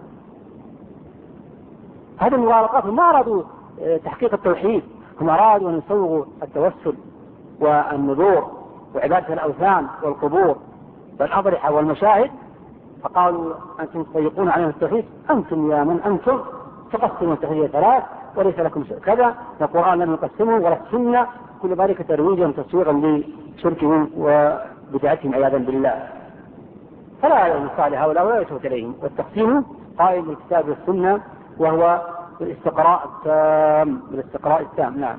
هذه المغالطات ما أرادوا تحقيق التوحيد، هم أرادوا أن يسوغوا التوسل والنذور وعبادة الأوثان والقبور والأضرحة والمشاهد، فقالوا أنتم تضيقون علينا التوحيد، أنتم يا من أنتم تقسموا التوحيد ثلاث وليس لكم كذا، والقرآن لم يقسمه ولا السنة، كل ذلك ترويجا وتسويغا لشركهم وبدعتهم عياذا بالله. فلا يصال هؤلاء ولا يشوت إليهم. والتقسيم قائم بالكتاب والسنة، وهو الاستقراء التام بالاستقراء التام. نعم.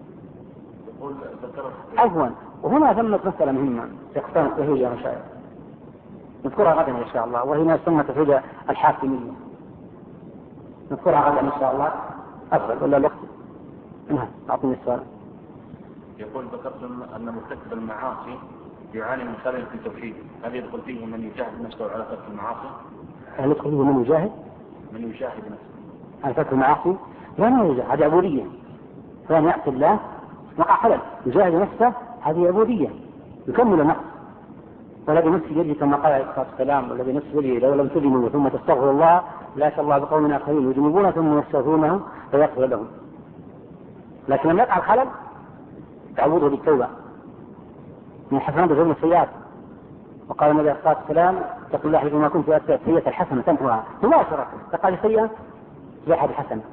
عفوا، وهنا ثمة مسألة مهمة في أقسام التوحيد يا مشايخ، نذكرها غدا إن شاء الله، وهي سمة توحيد الحاكمية، نذكرها غدا إن شاء الله. أفضل ولا الوقت؟ نعم، أعطني السؤال. يقول ذكرتم أن مرتكب المعاصي يعاني من خلل في التوحيد، هل يدخل فيه من يجاهد نفسه على ترك المعاصي؟ هل يدخل فيه من يجاهد؟ من يجاهد نفسه على ترك المعاصي؟ لا ما يجاهد، هذه عبودية. فلان يعصي الله وقع خلل، يجاهد نفسه هذه عبودية يكمل نقص. والذي نفسي يجري كما قال عليه الصلاة والسلام والذي نفسي يجري لو لم تجنوا ثم تستغفروا الله لا يأتي الله بقوم آخرين يذنبون ثم يستغفرونه فيغفر لهم. لكن لم يقع الخلل تعوضه بالتوبة من الحسنات وغير السيئات. وقال النبي عليه الصلاة والسلام اتقوا الله حيثما كنتم في السيئة الحسنة تمحوها مباشرة، تقال السيئة زاحد الحسنة.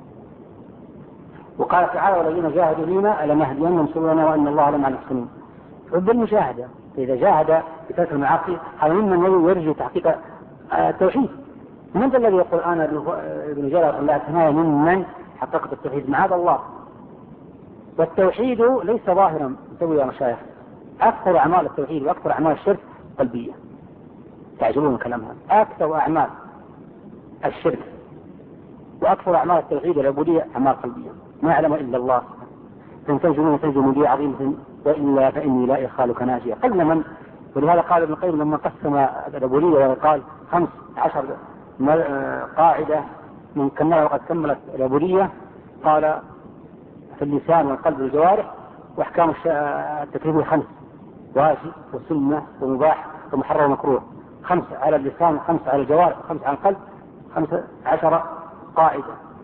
وقال تعالى والذين جاهدوا فينا لنهدينهم سبلنا وان الله لمع المحسنين. بالمجاهدة إذا جاهد بترك المعاصي هذا ممن يرجو تحقيق التوحيد. من الذي يقول أنا ابن جلال لا أتناهى ممن حققت التوحيد؟ معاذ الله. والتوحيد ليس ظاهرا يسوي يا مشايخ، أكثر أعمال التوحيد وأكثر أعمال الشرك قلبية. تعجبون كلامها، أكثر أعمال الشرك وأكثر أعمال التوحيد والعبودية أعمال قلبية ما يعلم إلا الله. فإن تنجمون تنجموا بي عظيمة وإلا فإني لا إخالك ناجية. قل من. ولهذا قال ابن القيم لما قسم العبودية وقال خمس عشر قاعدة من كملها وقد كملت العبودية، قال في اللسان والقلب والجوارح وأحكام التكليف خمس: واجب وسنة ومباح ومحرم ومكروه. خمس على اللسان وخمس على الجوارح وخمس على القلب، خمس عشر قاعدة.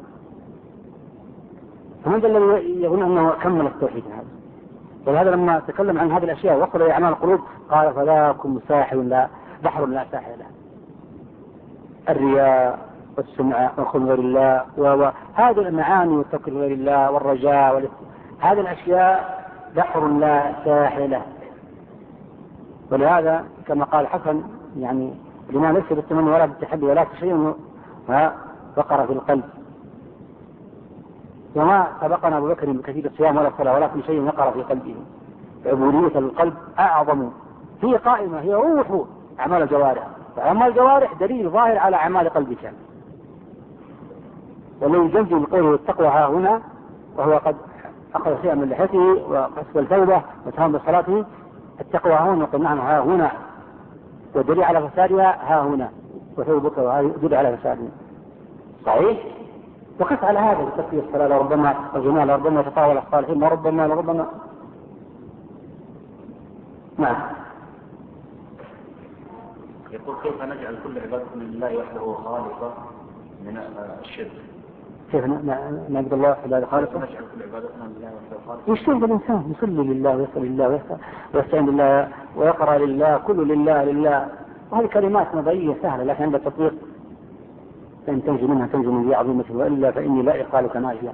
فمن الذي يظن أنه كمل التوحيد هذا؟ ولهذا لما تكلم عن هذه الأشياء وصل إلى أعمال القلوب قال فذاكم ساحل لا بحر لا ساحل له. الرياء والسمعة والخوف غير الله وهذه المعاني والتوكل غير الله والرجاء والاست... هذه الأشياء بحر لا ساحل له. ولهذا كما قال حسن يعني لما ليس بالتمني ولا بالتحدي ولا شيء وقر في القلب. وما سبقنا أبو بكر بكثير الصيام ولا الصلاة ولكن شيء وقر في قلبه. عبودية القلب أعظم، هي قائمة، هي روح أعمال الجوارح. فأعمال الجوارح دليل ظاهر على أعمال قلبك. والذي يجزي بقوله التقوى ها هنا وهو قد أخذ شيئا من لحيته وقصد التوبة وتهام بصلاته، التقوى ها هنا وقد نعم ها هنا، والدليل على فسادها ها هنا، وتوبك دليل على فسادها. صحيح؟ وقف على هذا بتقوى الصلاة لربما الجمال لربما تطاول الصالحين وربما لربما نعم. يقول كيف نجعل كل عبادة لله وحده خالصة من الشرك؟ كيف نعبد الله عبادة خالصة؟ نجعل كل عبادتنا لله وحده خالصة. يشتغل الإنسان يصلي لله ويسأل الله ويستعين بالله ويقرأ لله، كل لله لله. وهذه كلمات نظرية سهلة لكن عند التطبيق فإن تنجي منها تنجي من ذي عظيمة وإلا فإني لا إقالك ناجيا.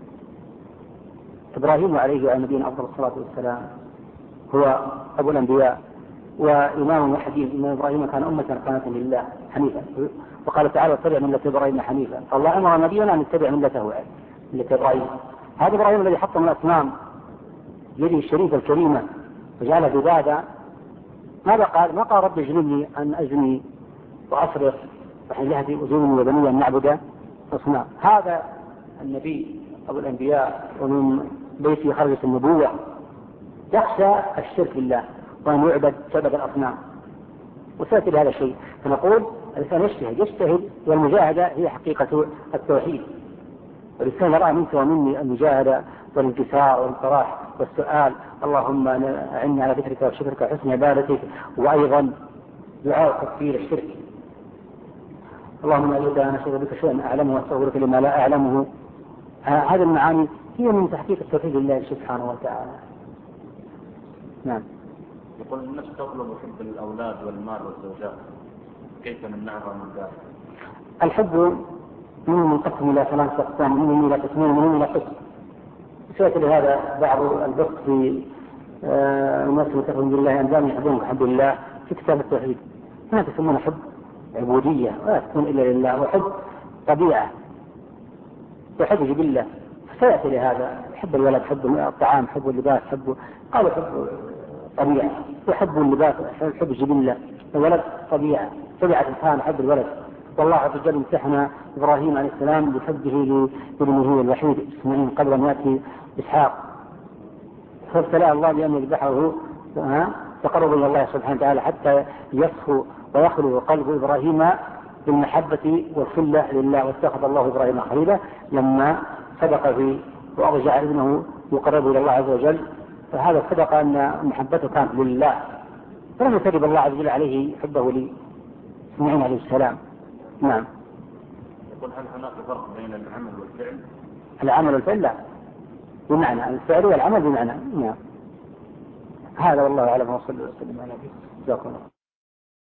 إبراهيم عليه وعلى نبينا أفضل الصلاة والسلام هو أبو الأنبياء وإمام وحديث. إن إبراهيم كان أمة قانتا لله حنيفا، وقال تعالى اتبع ملة إبراهيم حنيفا. الله أمر نبينا أن نتبع ملته ملة إبراهيم. هذا إبراهيم الذي حط من الأصنام يده الشريفة الكريمة وجعل عبادة. ماذا قال؟ ما قال رب اجعلني أن أزني وأصرف وحين يهدي أذنني وبني أن نعبد أصنام. هذا النبي أبو الأنبياء ومن بيته خرجت النبوة يخشى الشرك بالله وأن يعبد سبب الأصنام. وسأتي لهذا الشيء فنقول الإنسان يجتهد يجتهد والمجاهدة هي حقيقة التوحيد. والإنسان يرى منك ومني المجاهدة والانكسار والانطراح والسؤال اللهم أعني على ذكرك وشكرك وحسن عبادتك، وأيضا دعاء تكفير الشرك اللهم إذا نشهد بك شيئا أعلمه واستغفرك لما لا أعلمه. هذه المعاني هي من تحقيق التوحيد لله سبحانه وتعالى. نعم. يقول الناس تطلب حب الأولاد والمال والزوجات، كيف نمنعها من ذلك؟ الحب منهم منقسم إلى ثلاثة أقسام، منهم إلى قسمين ومنهم إلى قسم. سيأتي لهذا بعض البحث في الناس المتقون بالله أنزام يحبون بحب الله في كتاب التوحيد. ما تسمون حب عبودية ولا تكون إلا لله، وحب طبيعة وحب جبلة. سيأتي لهذا حب الولد، حب الطعام، حب اللباس، حب قالوا حب طبيعة وحب اللباس، حب جبلة. الولد طبيعة طبيعة الإنسان حب الولد. والله عز وجل امتحن إبراهيم عليه السلام بحبه لابنه الوحيد إسماعيل قبل أن يأتي إسحاق، فابتلاه الله بأن يذبحه تقرب إلى الله سبحانه وتعالى حتى يصفو ويخلو قلب إبراهيم بالمحبة والخلة لله، واتخذ الله إبراهيم خليلا لما صدق فيه وأرجع ابنه يقرب إلى الله عز وجل. فهذا صدق أن محبته كانت لله، فلم يكذب الله عز وجل عليه حبه لإسماعيل عليه السلام. نعم. يقول هل هناك فرق بين العمل والفعل؟ العمل والفعل لا، بمعنى الفعل والعمل بمعنى. نعم. هذا والله أعلم، وصلى الله وسلم على نبينا.